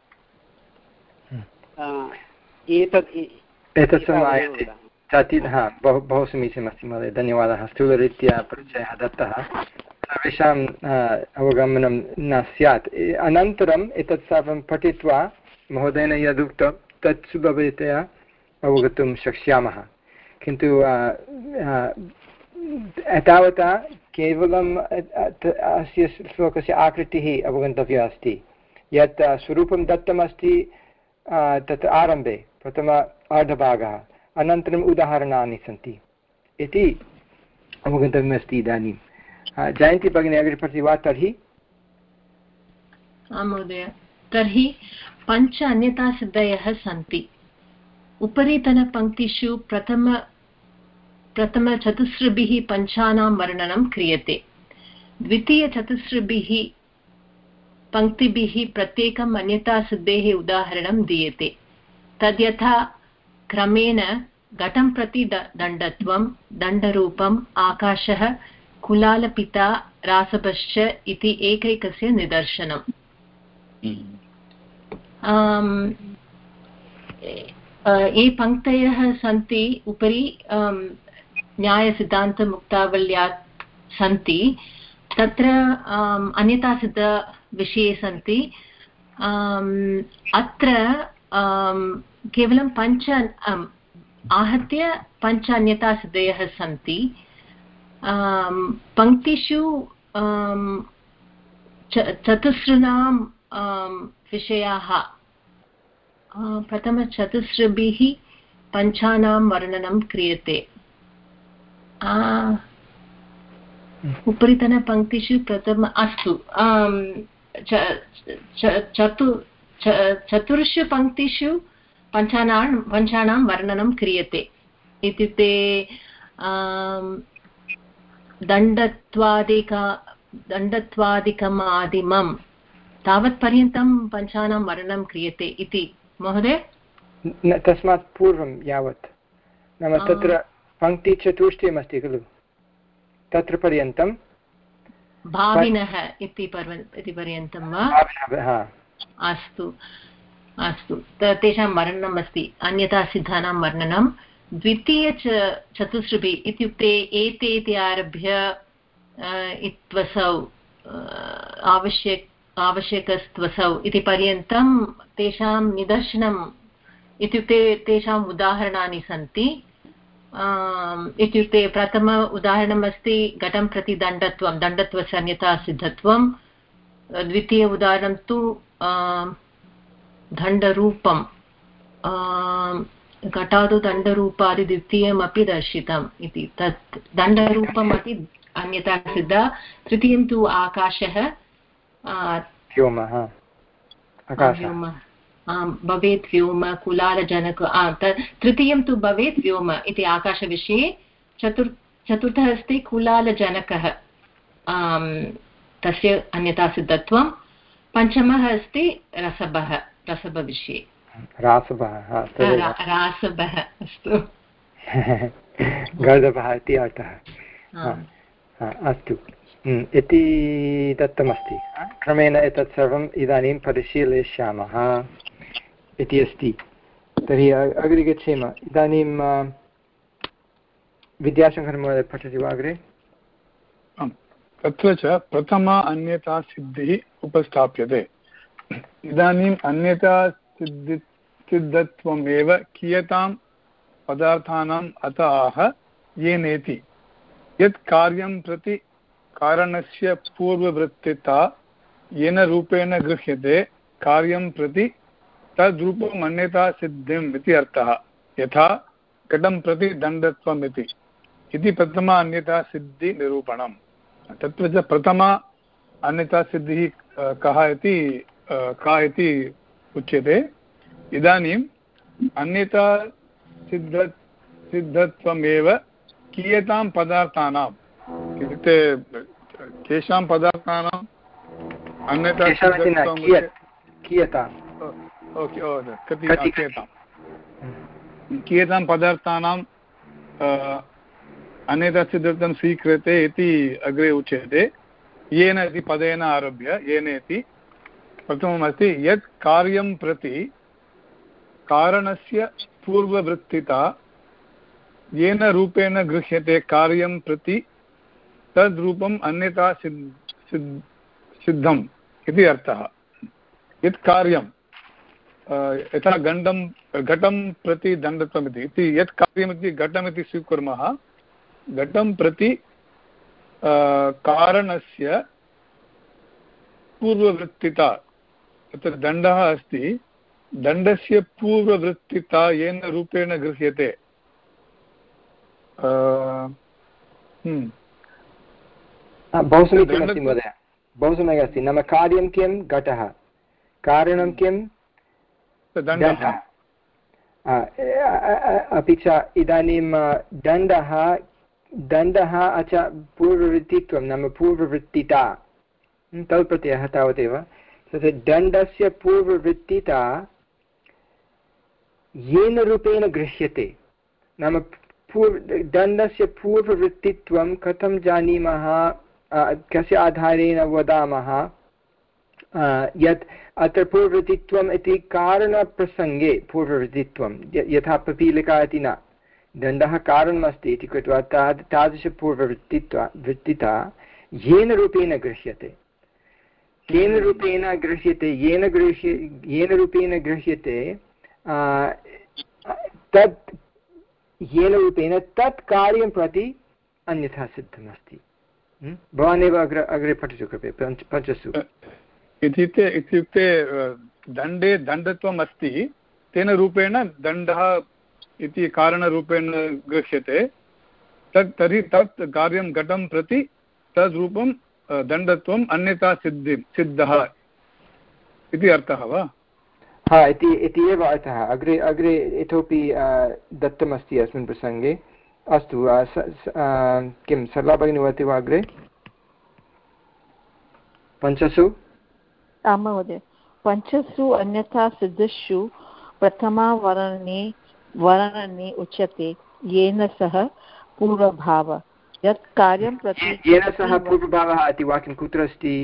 एतत् एतत् समायाति चति हा बहु बहु समीचीनमस्ति महोदय, धन्यवादः। स्थूलरीत्या परिचयः दत्तः, सर्वेषाम् अवगमनं न स्यात्। अनन्तरम् एतत् सर्वं पठित्वा महोदयेन यदुक्तं तत् सुभवतया अवगन्तुं शक्ष्यामः। किन्तु एतावता केवलम् अस्य श्लोकस्य आकृतिः अवगन्तव्या अस्ति। यत् स्वरूपं दत्तमस्ति तत् आरम्भे प्रथम अर्धभागः, अनन्तरम् उदाहरणानि सन्ति इति अवगन्तव्यमस्ति। इदानीं जयन्ती भगिनी अग्रे पठति वा? तर्हि आं महोदय, तर्हि पञ्च अन्यतासिद्धयः सन्ति। उपरितनपङ्क्तिषु प्रथम प्रथमचतुस्रभिः पञ्चानां वर्णनं क्रियते। द्वितीयचतुस्रभिः पङ्क्तिभिः प्रत्येकम् अन्यतासिद्धेः उदाहरणं दीयते। तद्यथा क्रमेण घटं प्रति दण्डत्वं, दण्डरूपम्, आकाशः, कुलालपिता, रासभश्च इति एकैकस्य निदर्शनम्। ये पङ्क्तयः सन्ति उपरि न्यायसिद्धान्तमुक्तावल्यात् सन्ति, तत्र अन्यतासिद्धविषये सन्ति। अत्र केवलं पञ्च आहत्य पञ्च अन्यतासिद्धयः सन्ति। पङ्क्तिषु चतुस्रॄणां विषयाः प्रथमचतुस्रभिः पञ्चानां वर्णनं क्रियते। उपरितनपङ्क्तिषु प्रथम अस्तु चतु चतुर्षु पङ्क्तिषु पञ्चानां पञ्चानां वर्णनं क्रियते। इत्युक्ते दण्डत्वादिक दण्डत्वादिकमादिमं तावत्पर्यन्तं पञ्चानां वर्णनं क्रियते इति महोदय। तस्मात् पूर्वं यावत् नाम तत्र पङ्क्तिचतुष्टयमस्ति खलु तत्र पर्यन्तं भाविनः इति पर्यन्तं वा? अस्तु अस्तु तेषां वर्णनम् अस्ति अन्यथा सिद्धानां वर्णनं। द्वितीय च चतुस्रभिः इत्युक्ते एते इति आरभ्य इत्वसौ आवश्यक आवश्यकस्त्वसौ इति पर्यन्तं तेषां निदर्शनम् इत्युक्ते तेषाम् उदाहरणानि सन्ति। इत्युक्ते प्रथम उदाहरणम् अस्ति घटं प्रति दण्डत्वं दण्डत्वस्य अन्यथा सिद्धत्वं। द्वितीय उदाहरणं तु दण्डरूपं घटादौ दण्डरूपादि द्वितीयमपि दर्शितम् इति तत् दण्डरूपम् अपि अन्यथा सिद्ध। तृतीयं तु आकाशः भवेत् व्योम कुलालजनक तृतीयं तु भवेत् व्योम इति आकाशविषये। चतुर् चतुर्थः अस्ति कुलालजनकः तस्य अन्यथा सिद्धत्वं। पञ्चमः अस्ति रसभः रसभविषये रासभः रासभः अस्तु गर्दभः इति अर्थः। अस्तु इति दत्तमस्ति। क्रमेण एतत् सर्वम् इदानीं परिशीलयिष्यामः इति अस्ति। तर्हि अग्रे गच्छेम। इदानीं विद्याशङ्करमहोदय पठति वा अग्रे? तत्र च प्रथमा अन्यथा सिद्धिः उपस्थाप्यते। इदानीम् अन्यथा सिद्धि सिद्धत्वमेव कियतां पदार्थानाम् अतः येनेति यत् कार्यं प्रति कारणस्य पूर्ववृत्तिता येन रूपेण गृह्यते कार्यं प्रति तद्रूपम् अन्यथा सिद्धिम् इति अर्थः। यथा घटं प्रति दण्डत्वम् इति इति प्रथमा अन्यथा सिद्धि निरूपणम्। तत्र च प्रथमा अन्यथा सिद्धिः कः इति का इति उच्यते। इदानीम् अन्यथा सिद्ध सिद्धत्वमेव कियतां पदार्थानाम् इत्युक्ते केषां पदार्थानाम् अन्यथा कियतां पदार्थानाम् अन्यथा सिद्धत्वं स्वीक्रियते इति अग्रे उच्यते। येन इति पदेन आरभ्य येन इति प्रथममस्ति यत् कार्यं प्रति कारणस्य पूर्ववृत्तिता येन रूपेण गृह्यते कार्यं प्रति तद्रूपम् अन्यथा सिद्ध सिद्धम् इति अर्थः। यत् कार्यं यथा गण्डं घटं प्रति दण्डत्वम् इति यत् कार्यमिति घटमिति स्वीकुर्मः। घटं प्रति कारणस्य पूर्ववृत्तिता तत्र दण्डः अस्ति। दण्डस्य पूर्ववृत्तिता येन रूपेण गृह्यते। बहु समीचीनमस्ति महोदय, बहु सम्यक् अस्ति। नाम कार्यं किं घटः, कारणं किं दण्डः, अपि च इदानीं दण्डः दण्डः अच पूर्ववृत्तित्वं नाम पूर्ववृत्तिता तौ प्रत्ययः तावदेव। तत्र दण्डस्य पूर्ववृत्तिता येन रूपेण गृह्यते नाम पूर्व दण्डस्य पूर्ववृत्तित्वं कथं जानीमः, कस्य आधारेण वदामः यत् अत्र पूर्ववृत्तित्वम् इति कारणप्रसङ्गे पूर्ववृत्तित्वं यथा पपीलिका इति न, दण्डः कारणमस्ति इति कृत्वा ताद् तादृशपूर्ववृत्तित्वा वृत्तिता येन रूपेण गृह्यते। केन रूपेण गृह्यते येन गृह्य येन रूपेण गृह्यते तत् येन रूपेण तत् कार्यं प्रति अन्यथा सिद्धमस्ति। भवान् एव अग्रे अग्रे पठतु कृपया पञ्च पञ्चसु। इत्युक्ते इत्युक्ते दण्डे दण्डत्वम् अस्ति, तेन रूपेण दण्डः इति कारणरूपेण गृह्यते, तत् तर्हि तत् कार्यं घटं प्रति तद्रूपं दण्डत्वम् अन्यथा सिद्धि सिद्धः इति अर्थः वा? हा, इति इति एव अर्थः। अग्रे अग्रे इतोपि दत्तमस्ति अस्मिन् प्रसङ्गे। अस्तु, किं सरला भगिनी वदति वा अग्रे पञ्चसु? आं महोदय, पञ्चसु अन्यथा सिद्धेषु प्रथमावरणे वर्णने उच्यते येन सह पूर्वभावः यत् कार्यं प्रति येन सह पूर्वभावः इति वाक्यं कुत्र अस्ति?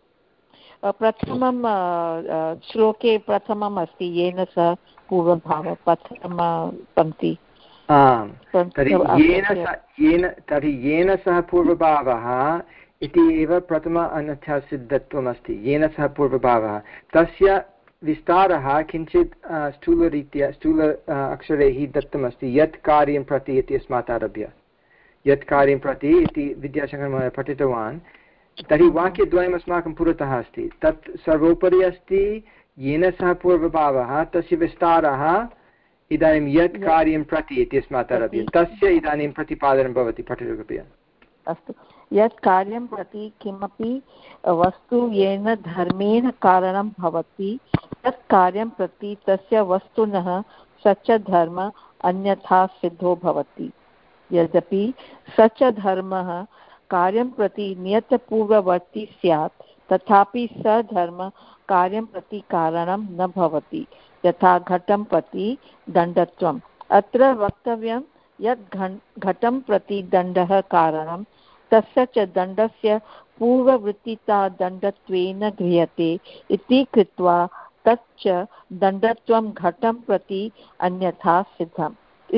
प्रथमं श्लोके प्रथमम् अस्ति येन सह पूर्वभावः, प्रथमपङ्क्ति। आम्, तर्हि येन सह येन तर्हि येन सह पूर्वभावः इति एव प्रथम अन्यथा सिद्धत्वम् अस्ति। येन सह पूर्वभावः, तस्य विस्तारः किञ्चित् स्थूलरीत्या स्थूल अक्षरैः दत्तमस्ति, यत् कार्यं प्रति इति अस्मात् आरभ्य यत् कार्यं प्रति इति विद्याशङ्करमहोदयः पठितवान्। तर्हि वाक्यद्वयम् अस्माकं पुरतः अस्ति, तत् सर्वोपरि अस्ति येन सह पूर्वभावः, तस्य विस्तारः इदानीं यत् कार्यं प्रति इति अस्मात् आरभ्य तस्य इदानीं प्रतिपादनं भवति। पठतु कृपया। अस्तु, यत् कार्यं प्रति किमपि वस्तु येन धर्मेण कारणं भवति तत् कार्यं प्रति तस्य वस्तुनः स च धर्म अन्यथा सिद्धो भवति। यद्यपि स च धर्मः कार्यं प्रति नियतपूर्ववर्ती स्यात् तथापि स धर्म कार्यं प्रति कारणं न भवति, यथा घटं प्रति दण्डत्वम्। अत्र वक्तव्यं यत् घटं प्रति दण्डः कारणं तस्य च दण्डस्य पूर्ववृत्तिता दण्डत्वेन गृह्यते इति कृत्वा तच्च दण्डत्वं घटं प्रति अन्यथा सिद्धम्।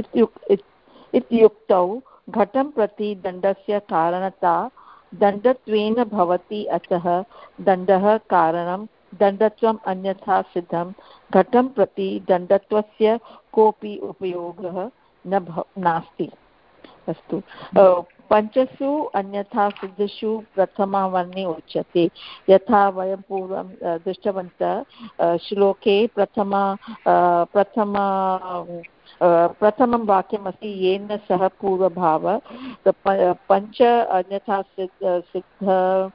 इत्युक्तौ घटं प्रति दण्डस्य कारणता दण्डत्वेन भवति, अतः दण्डः कारणं दण्डत्वम् अन्यथा सिद्धं। घटं प्रति दण्डत्वस्य कोऽपि उपयोगः न भ नास्ति। अस्तु, पञ्चसु अन्यथा सिद्धेषु प्रथमावर्णे उच्यते, यथा वयं पूर्वं दृष्टवन्तः श्लोके प्रथमा प्रथमा प्रथमं वाक्यमस्ति येन सह पूर्वभावः। पञ्च अन्यथा सिद्ध सिद्ध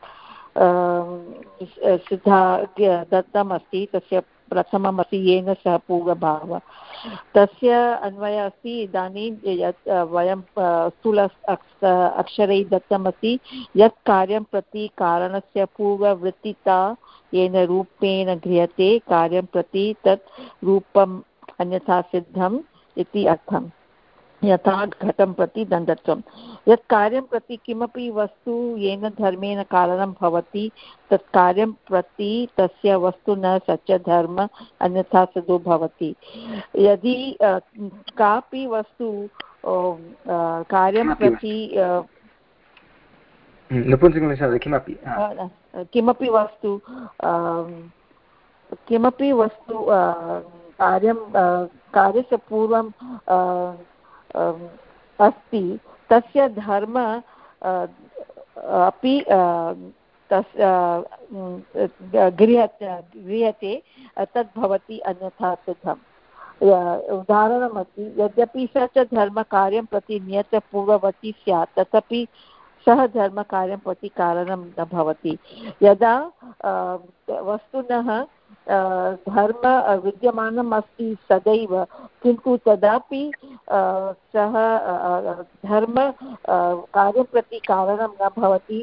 सिद्धा दत्तमस्ति, तस्य प्रथमम् अस्ति येन सह पूर्वभावः। तस्य अन्वयः अस्ति इदानीं यत् वयं स्थूल अक्षरैः दत्तमस्ति यत् कार्यं प्रति कारणस्य पूर्ववृत्तिता येन रूपेण गृह्यते कार्यं प्रति तत् रूपम् अन्यथा सिद्धम् इति अर्थम्। यथा घटं प्रति दण्डत्वं, यत् कार्यं प्रति किमपि वस्तु येन धर्मेण कारणं भवति तत् कार्यं प्रति तस्य वस्तुनः स च धर्म अन्यथा सिद्धो भवति। यदि कापि वस्तु कार्यं प्रति किमपि किमपि वस्तु किमपि वस्तु कार्यं कार्यस्य पूर्वं अस्ति तस्य धर्म अपि तस्य गृह्यते गृह्यते तद् भवति अन्यथा सिद्धम्। उदाहरणमस्ति, यद्यपि स च धर्मकार्यं प्रति नियतपूर्ववती स्यात् तथापि सः धर्मकार्यं प्रति कारणं न भवति। यदा वस्तुनः धर्म विद्यमानम् अस्ति सदैव, किन्तु तदापि सः धर्म कार्यं प्रति कारणं न भवति।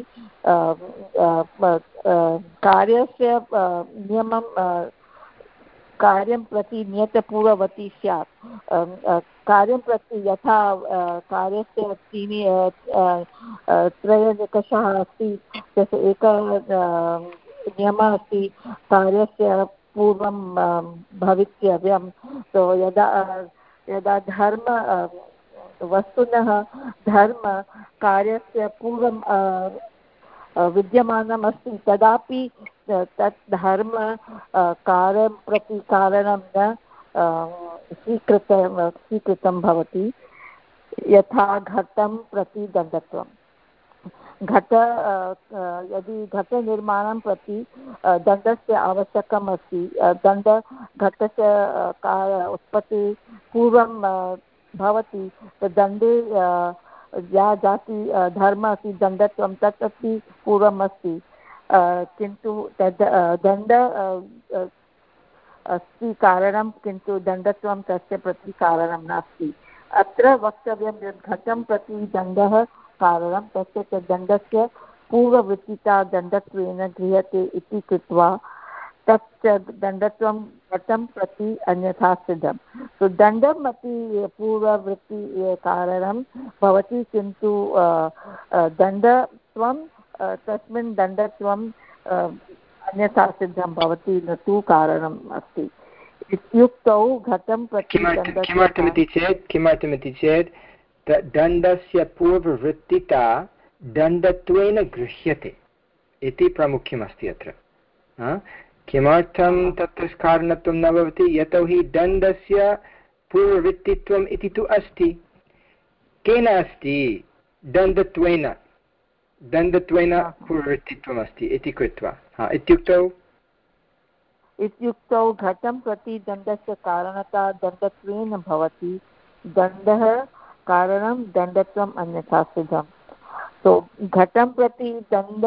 कार्यस्य नियमं कार्यं प्रति नियतपूर्ववती स्यात्। कार्यं प्रति यथा कार्यस्य त्रीणि त्रय निकषाः अस्ति, तस्य एकः नियमः अस्ति कार्यस्य पूर्वं भवितव्यं। तो यदा यदा धर्म वस्तुनः धर्म कार्यस्य पूर्वं विद्यमानम् अस्ति तदापि तत् धर्म कार्यं प्रति कारणं न स्वीकृतं स्वीकृतं भवति। यथा घटं प्रति दण्डत्वं घट यदि घटनिर्माणं प्रति दण्डस्य आवश्यकम् अस्ति दण्ड घटस्य उत्पत्तिः पूर्वं भवति दण्डे या जाति धर्म अस्ति दण्डत्वं तत् अपि पूर्वम् अस्ति किन्तु तद् दण्ड अस्ति कारणं किन्तु दण्डत्वं तस्य प्रति कारणं नास्ति अत्र वक्तव्यं यत् घटं प्रति दण्डः कारणं तस्य च दण्डस्य पूर्ववृत्तिता दण्डत्वेन गृह्यते इति कृत्वा तच्च दण्डत्वं घटं प्रति अन्यथा सिद्धं सो दण्डम् अपि पूर्ववृत्ति कारणं भवति किन्तु दण्डत्वं तस्मिन् दण्डत्वं अन्यथा सिद्धं भवति न तु कारणम् अस्ति इत्युक्तौ घटं प्रति किमर्थमिति चेत् किमर्थमिति चेत् दण्डस्य पूर्ववृत्तिता दण्डत्वेन गृह्यते इति प्रामुख्यमस्ति अत्र किमर्थं तत्र कारणत्वं न भवति यतोहि दण्डस्य पूर्ववृत्तित्वम् इति तु अस्ति केन अस्ति दण्डत्वेन दण्डत्वेन पूर्ववृत्तित्वम् अस्ति इति कृत्वा हा इत्युक्तौ इत्युक्तौ घटं प्रति दण्डस्य कारणता दण्डत्वेन भवति दण्डः कारणं दण्डत्वम् अन्यथा सिद्धं सो घटं प्रति दण्ड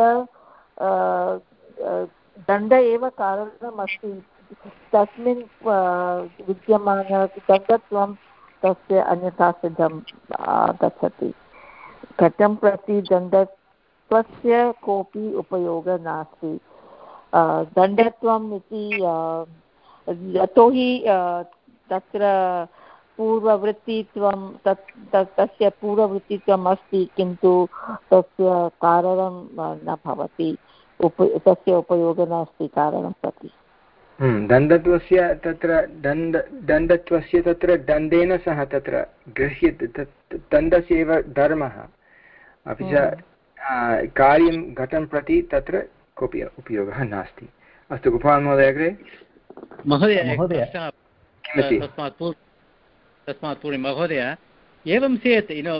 दण्ड एव कारणम् अस्ति तस्मिन् विद्यमान दण्डत्वं तस्य अन्यथा सिद्धं गच्छति घटं प्रति दण्डत्वस्य कोऽपि उपयोगः नास्ति दण्डत्वम् इति यतोहि तत्र पूर्ववृत्तित्वं तत् तस्य पूर्ववृत्तित्वम् अस्ति किन्तु तस्य कारणं न भवति उप तस्य उपयोगः नास्ति कारणं प्रति दण्डत्वस्य तत्र दण्ड दण्डत्वस्य तत्र दण्डेन सह तत्र गृह्यते तत् दण्डस्य एव धर्मः अपि च कार्यं घटं प्रति तत्र कोऽपि उपयोगः नास्ति अस्तु गोपाल महोदय अग्रे महोदय किमपि तस्मात् पूर्वं महोदय एवं चेत् युनो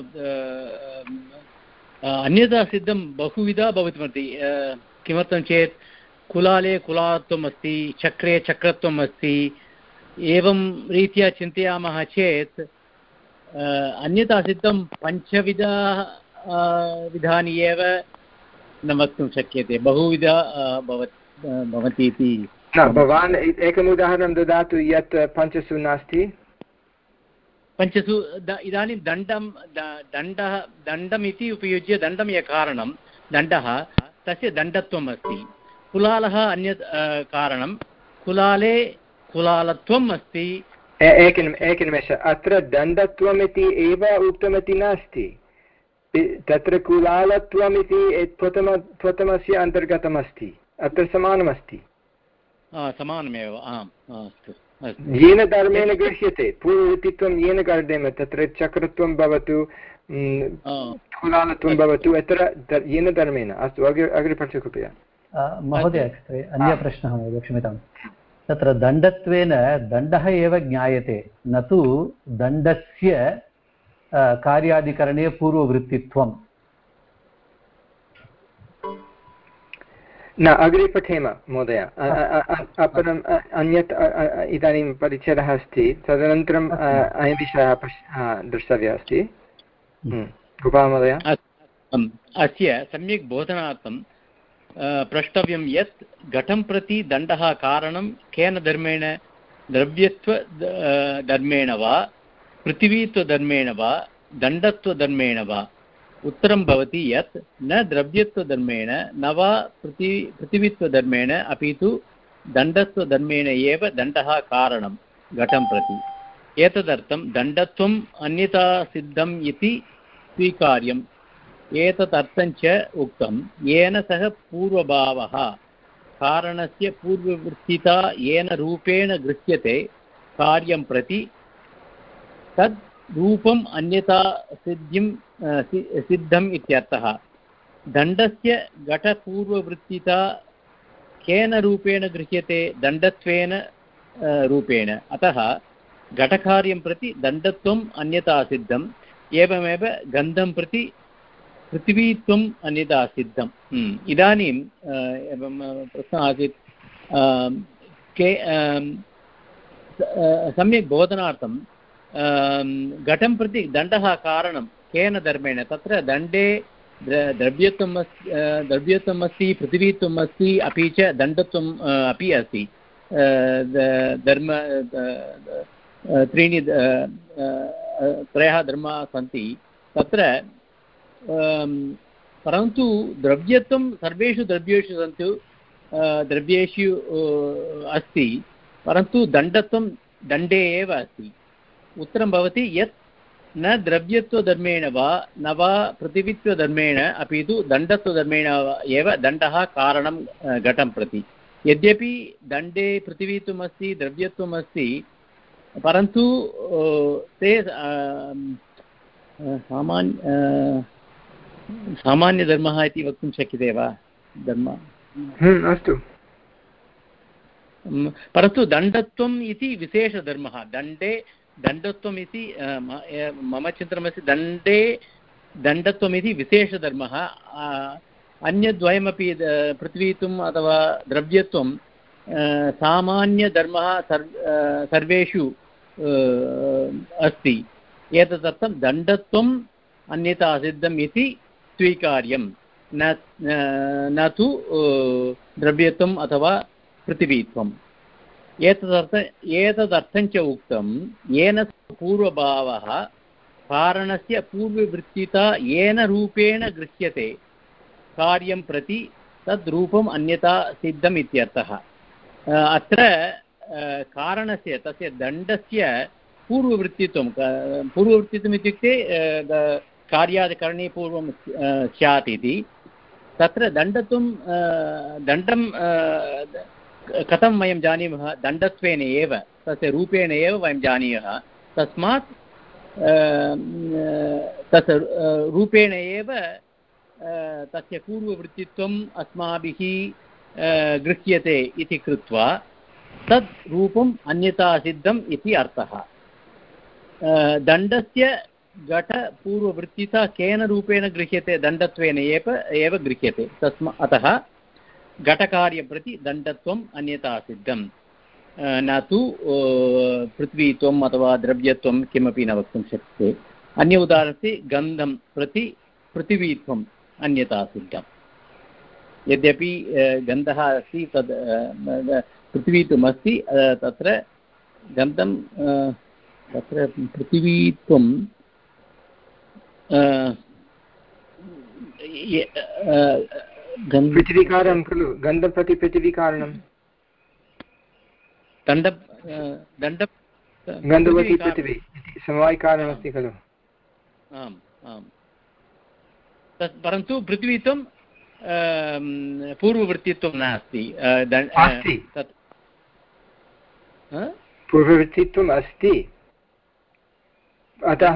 अन्यथा सिद्धं बहुविधा भवितुमर्हति किमर्थं चेत् कुलाले कुलात्वम् अस्ति चक्रे चक्रत्वम् अस्ति एवं रीत्या चिन्तयामः चेत् अन्यथा सिद्धं पञ्चविधा विधानि एव न वक्तुं शक्यते बहुविधा भवति इति न भवान् एकम् उदाहरणं ददातु यत् पञ्चसु नास्ति पञ्चसु इदानीं दण्डं दण्डः दण्डमिति उपयुज्य दण्डं यः कारणं दण्डः तस्य दण्डत्वम् अस्ति कुलालः अन्यत् कारणं कुलाले कुलालत्वम् अस्ति एकनिम एकनिमेष अत्र दण्डत्वमिति एव उक्तमिति नास्ति तत्र कुलालत्वमिति प्रथम प्रथमस्य अन्तर्गतमस्ति अत्र समानमस्ति समानमेव आम् अस्तु येन धर्मेण गृह्यते पूर्ववृत्तित्वं येन धर्मेण तत्र चक्रत्वं भवतु कुलालत्वं भवतु अत्र येन धर्मेण अस्तु अग्रे अग्रे पठतु कृपया महोदय अन्यः प्रश्नः महोदय क्षम्यतां तत्र दण्डत्वेन दण्डः एव ज्ञायते न तु दण्डस्य कार्यादिकरणे पूर्ववृत्तित्वं न अग्रे पठेम महोदय अपरम् अन्यत् इदानीं परिच्छेदः अस्ति तदनन्तरम् अयं विषयः द्रष्टव्यः अस्ति गोपाल महोदय अस्य सम्यक् बोधनार्थं प्रष्टव्यं यत् घटं प्रति दण्डः कारणं केन धर्मेण द्रव्यत्व धर्मेण वा पृथिवीत्वधर्मेण वा दण्डत्वधर्मेण वा उत्तरं भवति यत् न द्रव्यत्वधर्मेण न वा पृथि पृथिवीत्वधर्मेण अपि तु दण्डत्वधर्मेण एव दण्डः कारणं घटं प्रति एतदर्थं दण्डत्वम् अन्यथा सिद्धम् इति स्वीकार्यम् एतदर्थञ्च उक्तं येन सह पूर्वभावः कारणस्य पूर्ववृत्तिता येन रूपेण गृह्यते कार्यं प्रति तद् रूपम् अन्यथा सिद्धिं सिद्धम् इत्यर्थः दण्डस्य घटपूर्ववृत्तिता केन रूपेण गृह्यते दण्डत्वेन रूपेण अतः घटकार्यं प्रति दण्डत्वम् अन्यथा सिद्धं एवमेव गन्धं प्रति पृथिवीत्वम् अन्यथा सिद्धम्। इदानीं एवं प्रश्नः आसीत् के सम्यक् बोधनार्थं घटं प्रति दण्डः कारणं केन धर्मेण? तत्र दण्डे द्रव्यत्वम् अस्ति द्रव्यत्वम् अस्ति पृथिवीत्वम् अस्ति अपि च दण्डत्वम् अपि अस्ति। धर्म त्रीणि त्रयः धर्माः सन्ति तत्र, परन्तु द्रव्यत्वं सर्वेषु द्रव्येषु सन्तु द्रव्येषु अस्ति, परन्तु दण्डत्वं दण्डे एव अस्ति। उत्तरं भवति यत् न द्रव्यत्वधर्मेण वा न वा पृथिवीत्वधर्मेण अपि तु दण्डत्वधर्मेण एव दण्डः कारणं घटं प्रति। यद्यपि दण्डे पृथिवीत्वम् अस्ति द्रव्यत्वम् अस्ति, परन्तु ते सामान्य सामान्यधर्मः इति वक्तुं शक्यते वा? धर्म अस्तु, परन्तु दण्डत्वम् इति विशेषधर्मः। दण्डे दण्डत्वम् इति मम चिन्तनमस्ति, दण्डे दण्डत्वम् इति विशेषधर्मः। अन्यद्वयमपि पृथ्वीत्वम् अथवा द्रव्यत्वं सामान्यधर्मः सर्वेषु अस्ति। एतदर्थं दण्डत्वम् अन्यथा सिद्धम् इति स्वीकार्यं, न न तु द्रव्यत्वम् अथवा पृथिवीत्वम्। एतदर्थ एतदर्थञ्च उक्तं येन पूर्वभावः कारणस्य पूर्ववृत्तिता येन रूपेण गृह्यते कार्यं प्रति तद् रूपम् अन्यथा सिद्धम् इत्यर्थः। अत्र कारणस्य तस्य दण्डस्य पूर्ववृत्तित्वं पूर्ववृत्तित्वम् इत्युक्ते कार्यादिकरणे पूर्वं स्यात् इति। तत्र दण्डत्वं दण्डं कथं वयं जानीमः? दण्डत्वेन एव, तस्य रूपेण एव वयं जानीमः। तस्मात् तस्य रूपेण एव तस्य पूर्ववृत्तित्वम् अस्माभिः गृह्यते इति कृत्वा तद् रूपम् अन्यथा सिद्धम् इति अर्थः। दण्डस्य घटपूर्ववृत्तिता केन रूपेण गृह्यते? दण्डत्वेन एव एव गृह्यते। तस्मा अतः घटकार्यं प्रति दण्डत्वम् अन्यथा सिद्धं, न तु पृथ्वीत्वम् अथवा द्रव्यत्वं किमपि न वक्तुं शक्यते। अन्य उदाहरणस्य गन्धं प्रति पृथिवीत्वम् अन्यथा सिद्धम्। यद्यपि गन्धः अस्ति तद् पृथिवीत्वम् अस्ति, तत्र गन्धं तत्र पृथिवीत्वं पृथिवीकारणं खलु, गन्धं प्रति पृथिवीकारणं दण्ड दण्ड गन्धवती पृथिवी इति समवायिकारणमस्ति खलु। आम् आम्, तत् परन्तु पृथ्वीत्वं पूर्ववृत्तित्वं नास्ति। तत् पूर्ववृत्तित्वम् अस्ति, अतः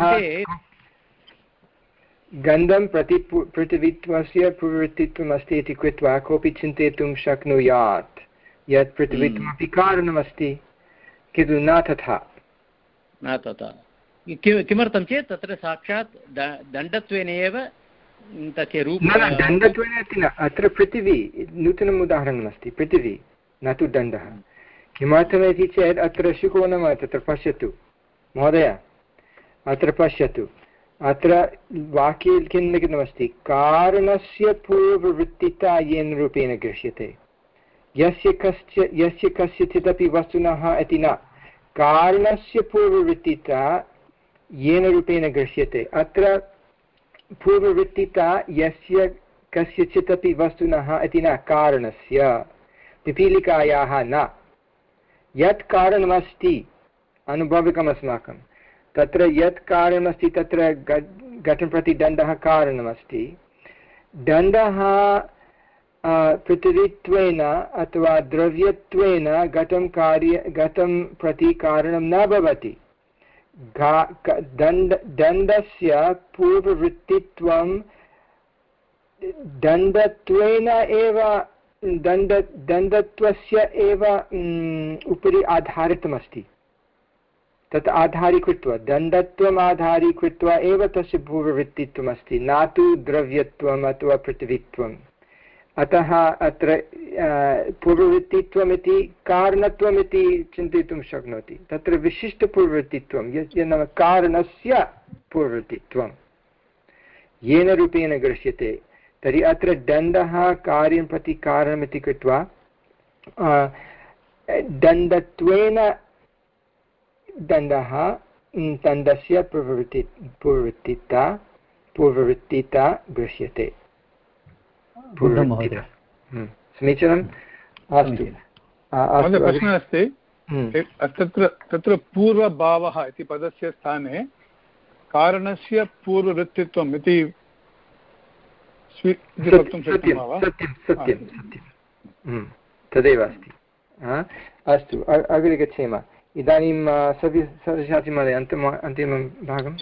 गन्धं प्रति पृथिवीत्वस्य पूर्ववृत्तित्वम् अस्ति इति कृत्वा कोऽपि चिन्तयितुं शक्नुयात् यत् पृथिवीत्वमपि कारणमस्ति, किन्तु न तथा न तथा। किमर्थं चेत् तत्र साक्षात् दण्डत्वेन एव तस्य रूपं। न न दण्डत्वेन इति न, अत्र पृथिवी नूतनम् उदाहरणमस्ति, पृथिवी न तु दण्डः। किमर्थमिति चेत् अत्र शुकोणं तत्र पश्यतु महोदय, अत्र पश्यतु, अत्र वाक्ये किं लिखितमस्ति? कारणस्य पूर्ववृत्तिता येन रूपेण गृह्यते, यस्य कस्य यस्य कस्यचिदपि वस्तुनः इति न, कारणस्य पूर्ववृत्तिता येन रूपेण गृह्यते। अत्र पूर्ववृत्तिता यस्य कस्यचित् अपि वस्तुनः इति न, कारणस्य, पिपीलिकायाः न। यत् कारणमस्ति अनुभविकम् अस्माकं, तत्र यत् कारणमस्ति तत्र घटं प्रति दण्डः कारणमस्ति। दण्डः पृथिवीत्वेन अथवा द्रव्यत्वेन घटं कार्य घटं प्रति कारणं न भवति। दण्ड दण्डस्य पूर्ववृत्तित्वं दण्डत्वेन एव दण्ड दण्डत्वस्य एव उपरि आधारितमस्ति। तत् आधारीकृत्वा दण्डत्वम् आधारीकृत्वा एव तस्य पूर्ववृत्तित्वम् अस्ति, न तु द्रव्यत्वम् अथवा पृथिवीत्वम्। अतः अत्र पूर्ववृत्तित्वम् इति कारणत्वम् इति चिन्तयितुं शक्नोति। तत्र विशिष्टपूर्ववृत्तित्वं यस्य नाम कारणस्य पूर्ववृत्तित्वं येन रूपेण गृह्यते। तर्हि अत्र दण्डः कार्यं प्रति कारणमिति कृत्वा दण्डत्वेन दण्डः दण्डस्य पूर्ववृत्ति पूर्ववृत्तिता पूर्ववृत्तिता गृह्यते। समीचीनम्। अस्तु, प्रश्नः अस्ति तत्र तत्र पूर्वभावः इति पदस्य स्थाने कारणस्य पूर्ववृत्तित्वम् इति वक्तुं शक्नुमः वा? सत्यं सत्यं सत्यं तदेव अस्ति। अस्तु, अग्रे गच्छेम। इदानीं सव्यसाची महोदय अन्तिम अन्तिमं भागम्।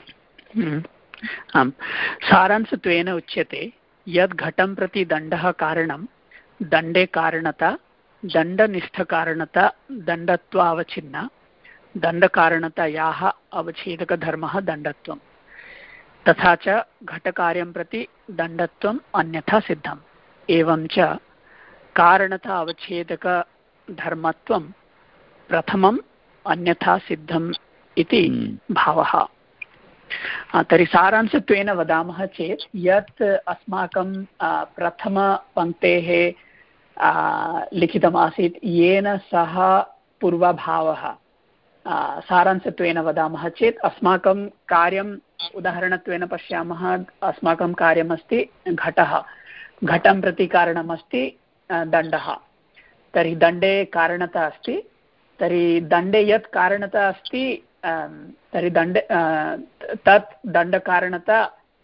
आम्, सारांशत्वेन उच्यते यद् घटं प्रति दण्डः कारणं, दण्डे कारणता, दण्डनिष्ठकारणता दण्डत्वावच्छिन्ना, दण्डकारणतायाः अवच्छेदकधर्मः दण्डत्वं, तथा च घटकार्यं प्रति दण्डत्वम् अन्यथा सिद्धम्। एवं च कारणता अवच्छेदकधर्मत्वं प्रथमम् अन्यथा सिद्धम् इति भावः। तर्हि सारांशत्वेन वदामः चेत् यत् अस्माकं प्रथमपङ्क्तेः लिखितमासीत् येन सह पूर्वभावः, सारांशत्वेन वदामः चेत् अस्माकं कार्यम् उदाहरणत्वेन पश्यामः। अस्माकं कार्यमस्ति घटः, घटं प्रति कारणमस्ति दण्डः। तर्हि दण्डे कारणता अस्ति। तर्हि दण्डे यत् कारणता अस्ति तर्हि दण्ड तत् दण्डकारणता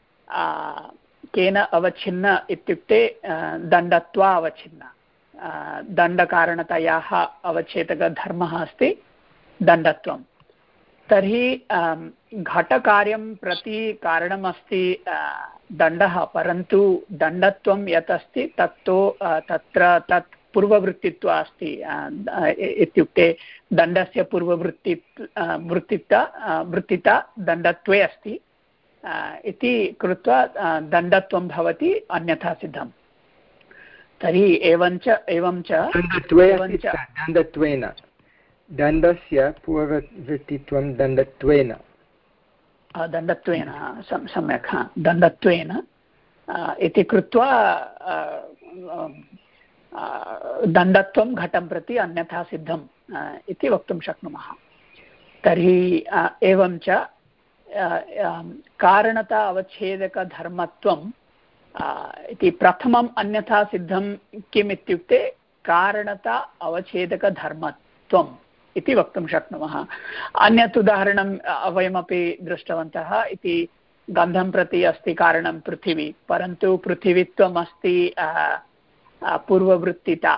केन अवच्छिन्न इत्युक्ते दण्डत्वा अवच्छिन्न। दण्डकारणतायाः अवच्छेदकधर्मः अस्ति दण्डत्वं। तर्हि घटकार्यं प्रति कारणमस्ति दण्डः, परन्तु दण्डत्वं यत् अस्ति तत्तु तत्र तत् पूर्ववृत्तित्व अस्ति। इत्युक्ते दण्डस्य पूर्ववृत्ति वृत्तिता वृत्तिता दण्डत्वे अस्ति इति कृत्वा दण्डत्वं भवति अन्यथा सिद्धम्। तर्हि एवञ्च एवञ्च दण्डत्वेन दण्डस्य पूर्ववृत्तित्वं दण्डत्वेन दण्डत्वेन सम्यक् दण्डत्वेन इति कृत्वा दण्डत्वं घटं प्रति अन्यथा सिद्धम् इति वक्तुं शक्नुमः। तर्हि एवं च कारणता अवच्छेदकधर्मत्वं इति प्रथमम् अन्यथा सिद्धं किम् इत्युक्ते कारणता अवच्छेदकधर्मत्वम् इति वक्तुं शक्नुमः। अन्यत् उदाहरणं वयमपि दृष्टवन्तः इति गन्धं प्रति अस्ति कारणं पृथिवी, परन्तु पृथिवीत्वम् अस्ति पूर्ववृत्तिता।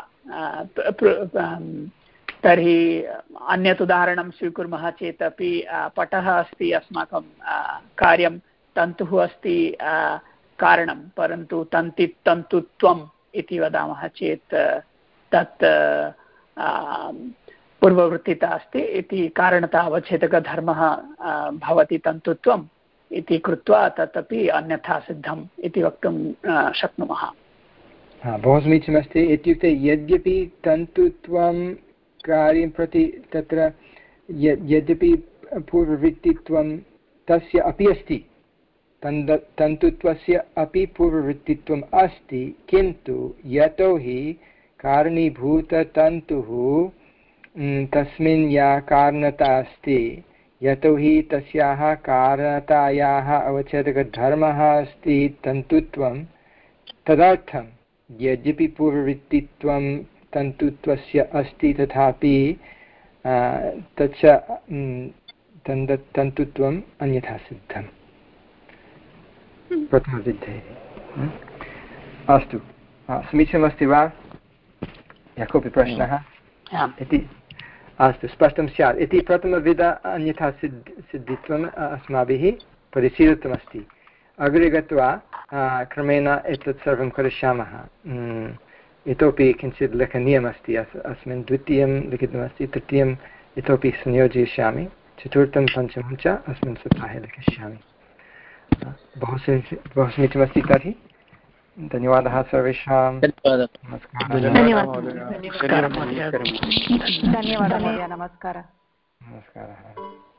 तर्हि अन्यत् उदाहरणं स्वीकुर्मः चेत् अपि पटः अस्ति अस्माकं कार्यं, तन्तुः अस्ति कारणं, परन्तु तन्ति तन्तुत्वम् इति वदामः चेत् तत् पूर्ववृत्तिता अस्ति इति कारणता अवच्छेदकधर्मः भवति तन्तुत्वम् इति कृत्वा तदपि अन्यथा सिद्धम् इति वक्तुं शक्नुमः। हा, बहु समीचीनमस्ति। इत्युक्ते यद्यपि तन्तुत्वं कार्यं प्रति तत्र यद्यपि पूर्ववृत्तित्वं तस्य अपि अस्ति, तन्द तन्तुत्वस्य अपि पूर्ववृत्तित्वम् अस्ति, किन्तु यतोहि कारणीभूततन्तुः तस्मिन् या कारणता अस्ति, यतोहि तस्याः कारणतायाः अवच्छेदकधर्मः अस्ति तन्तुत्वं, तदर्थं यद्यपि पूर्ववृत्तित्वं तन्तुत्वस्य अस्ति तथापि तच्च तन्द तन्तुत्वम् अन्यथा सिद्धम् प्रथमसिद्धेः। अस्तु, समीचीनमस्ति वा? यः कोऽपि प्रश्नः इति? अस्तु, स्पष्टं स्यात् इति प्रथमविध अन्यथा सिद्ध सिद्धित्वम् अस्माभिः परिशीलितमस्ति। अग्रे गत्वा क्रमेण एतत् सर्वं करिष्यामः। इतोपि किञ्चित् लेखनीयमस्ति, अस् अस्मिन् द्वितीयं लिखितमस्ति, तृतीयम् इतोपि संयोजयिष्यामि, चतुर्थं पञ्चमं च अस्मिन् सप्ताहे लिखिष्यामि। बहु समी बहु समीचीनमस्ति। तर्हि धन्यवादः सर्वेषां। धन्यवादः। धन्यवादः। नमस्कारः। नमस्कारः।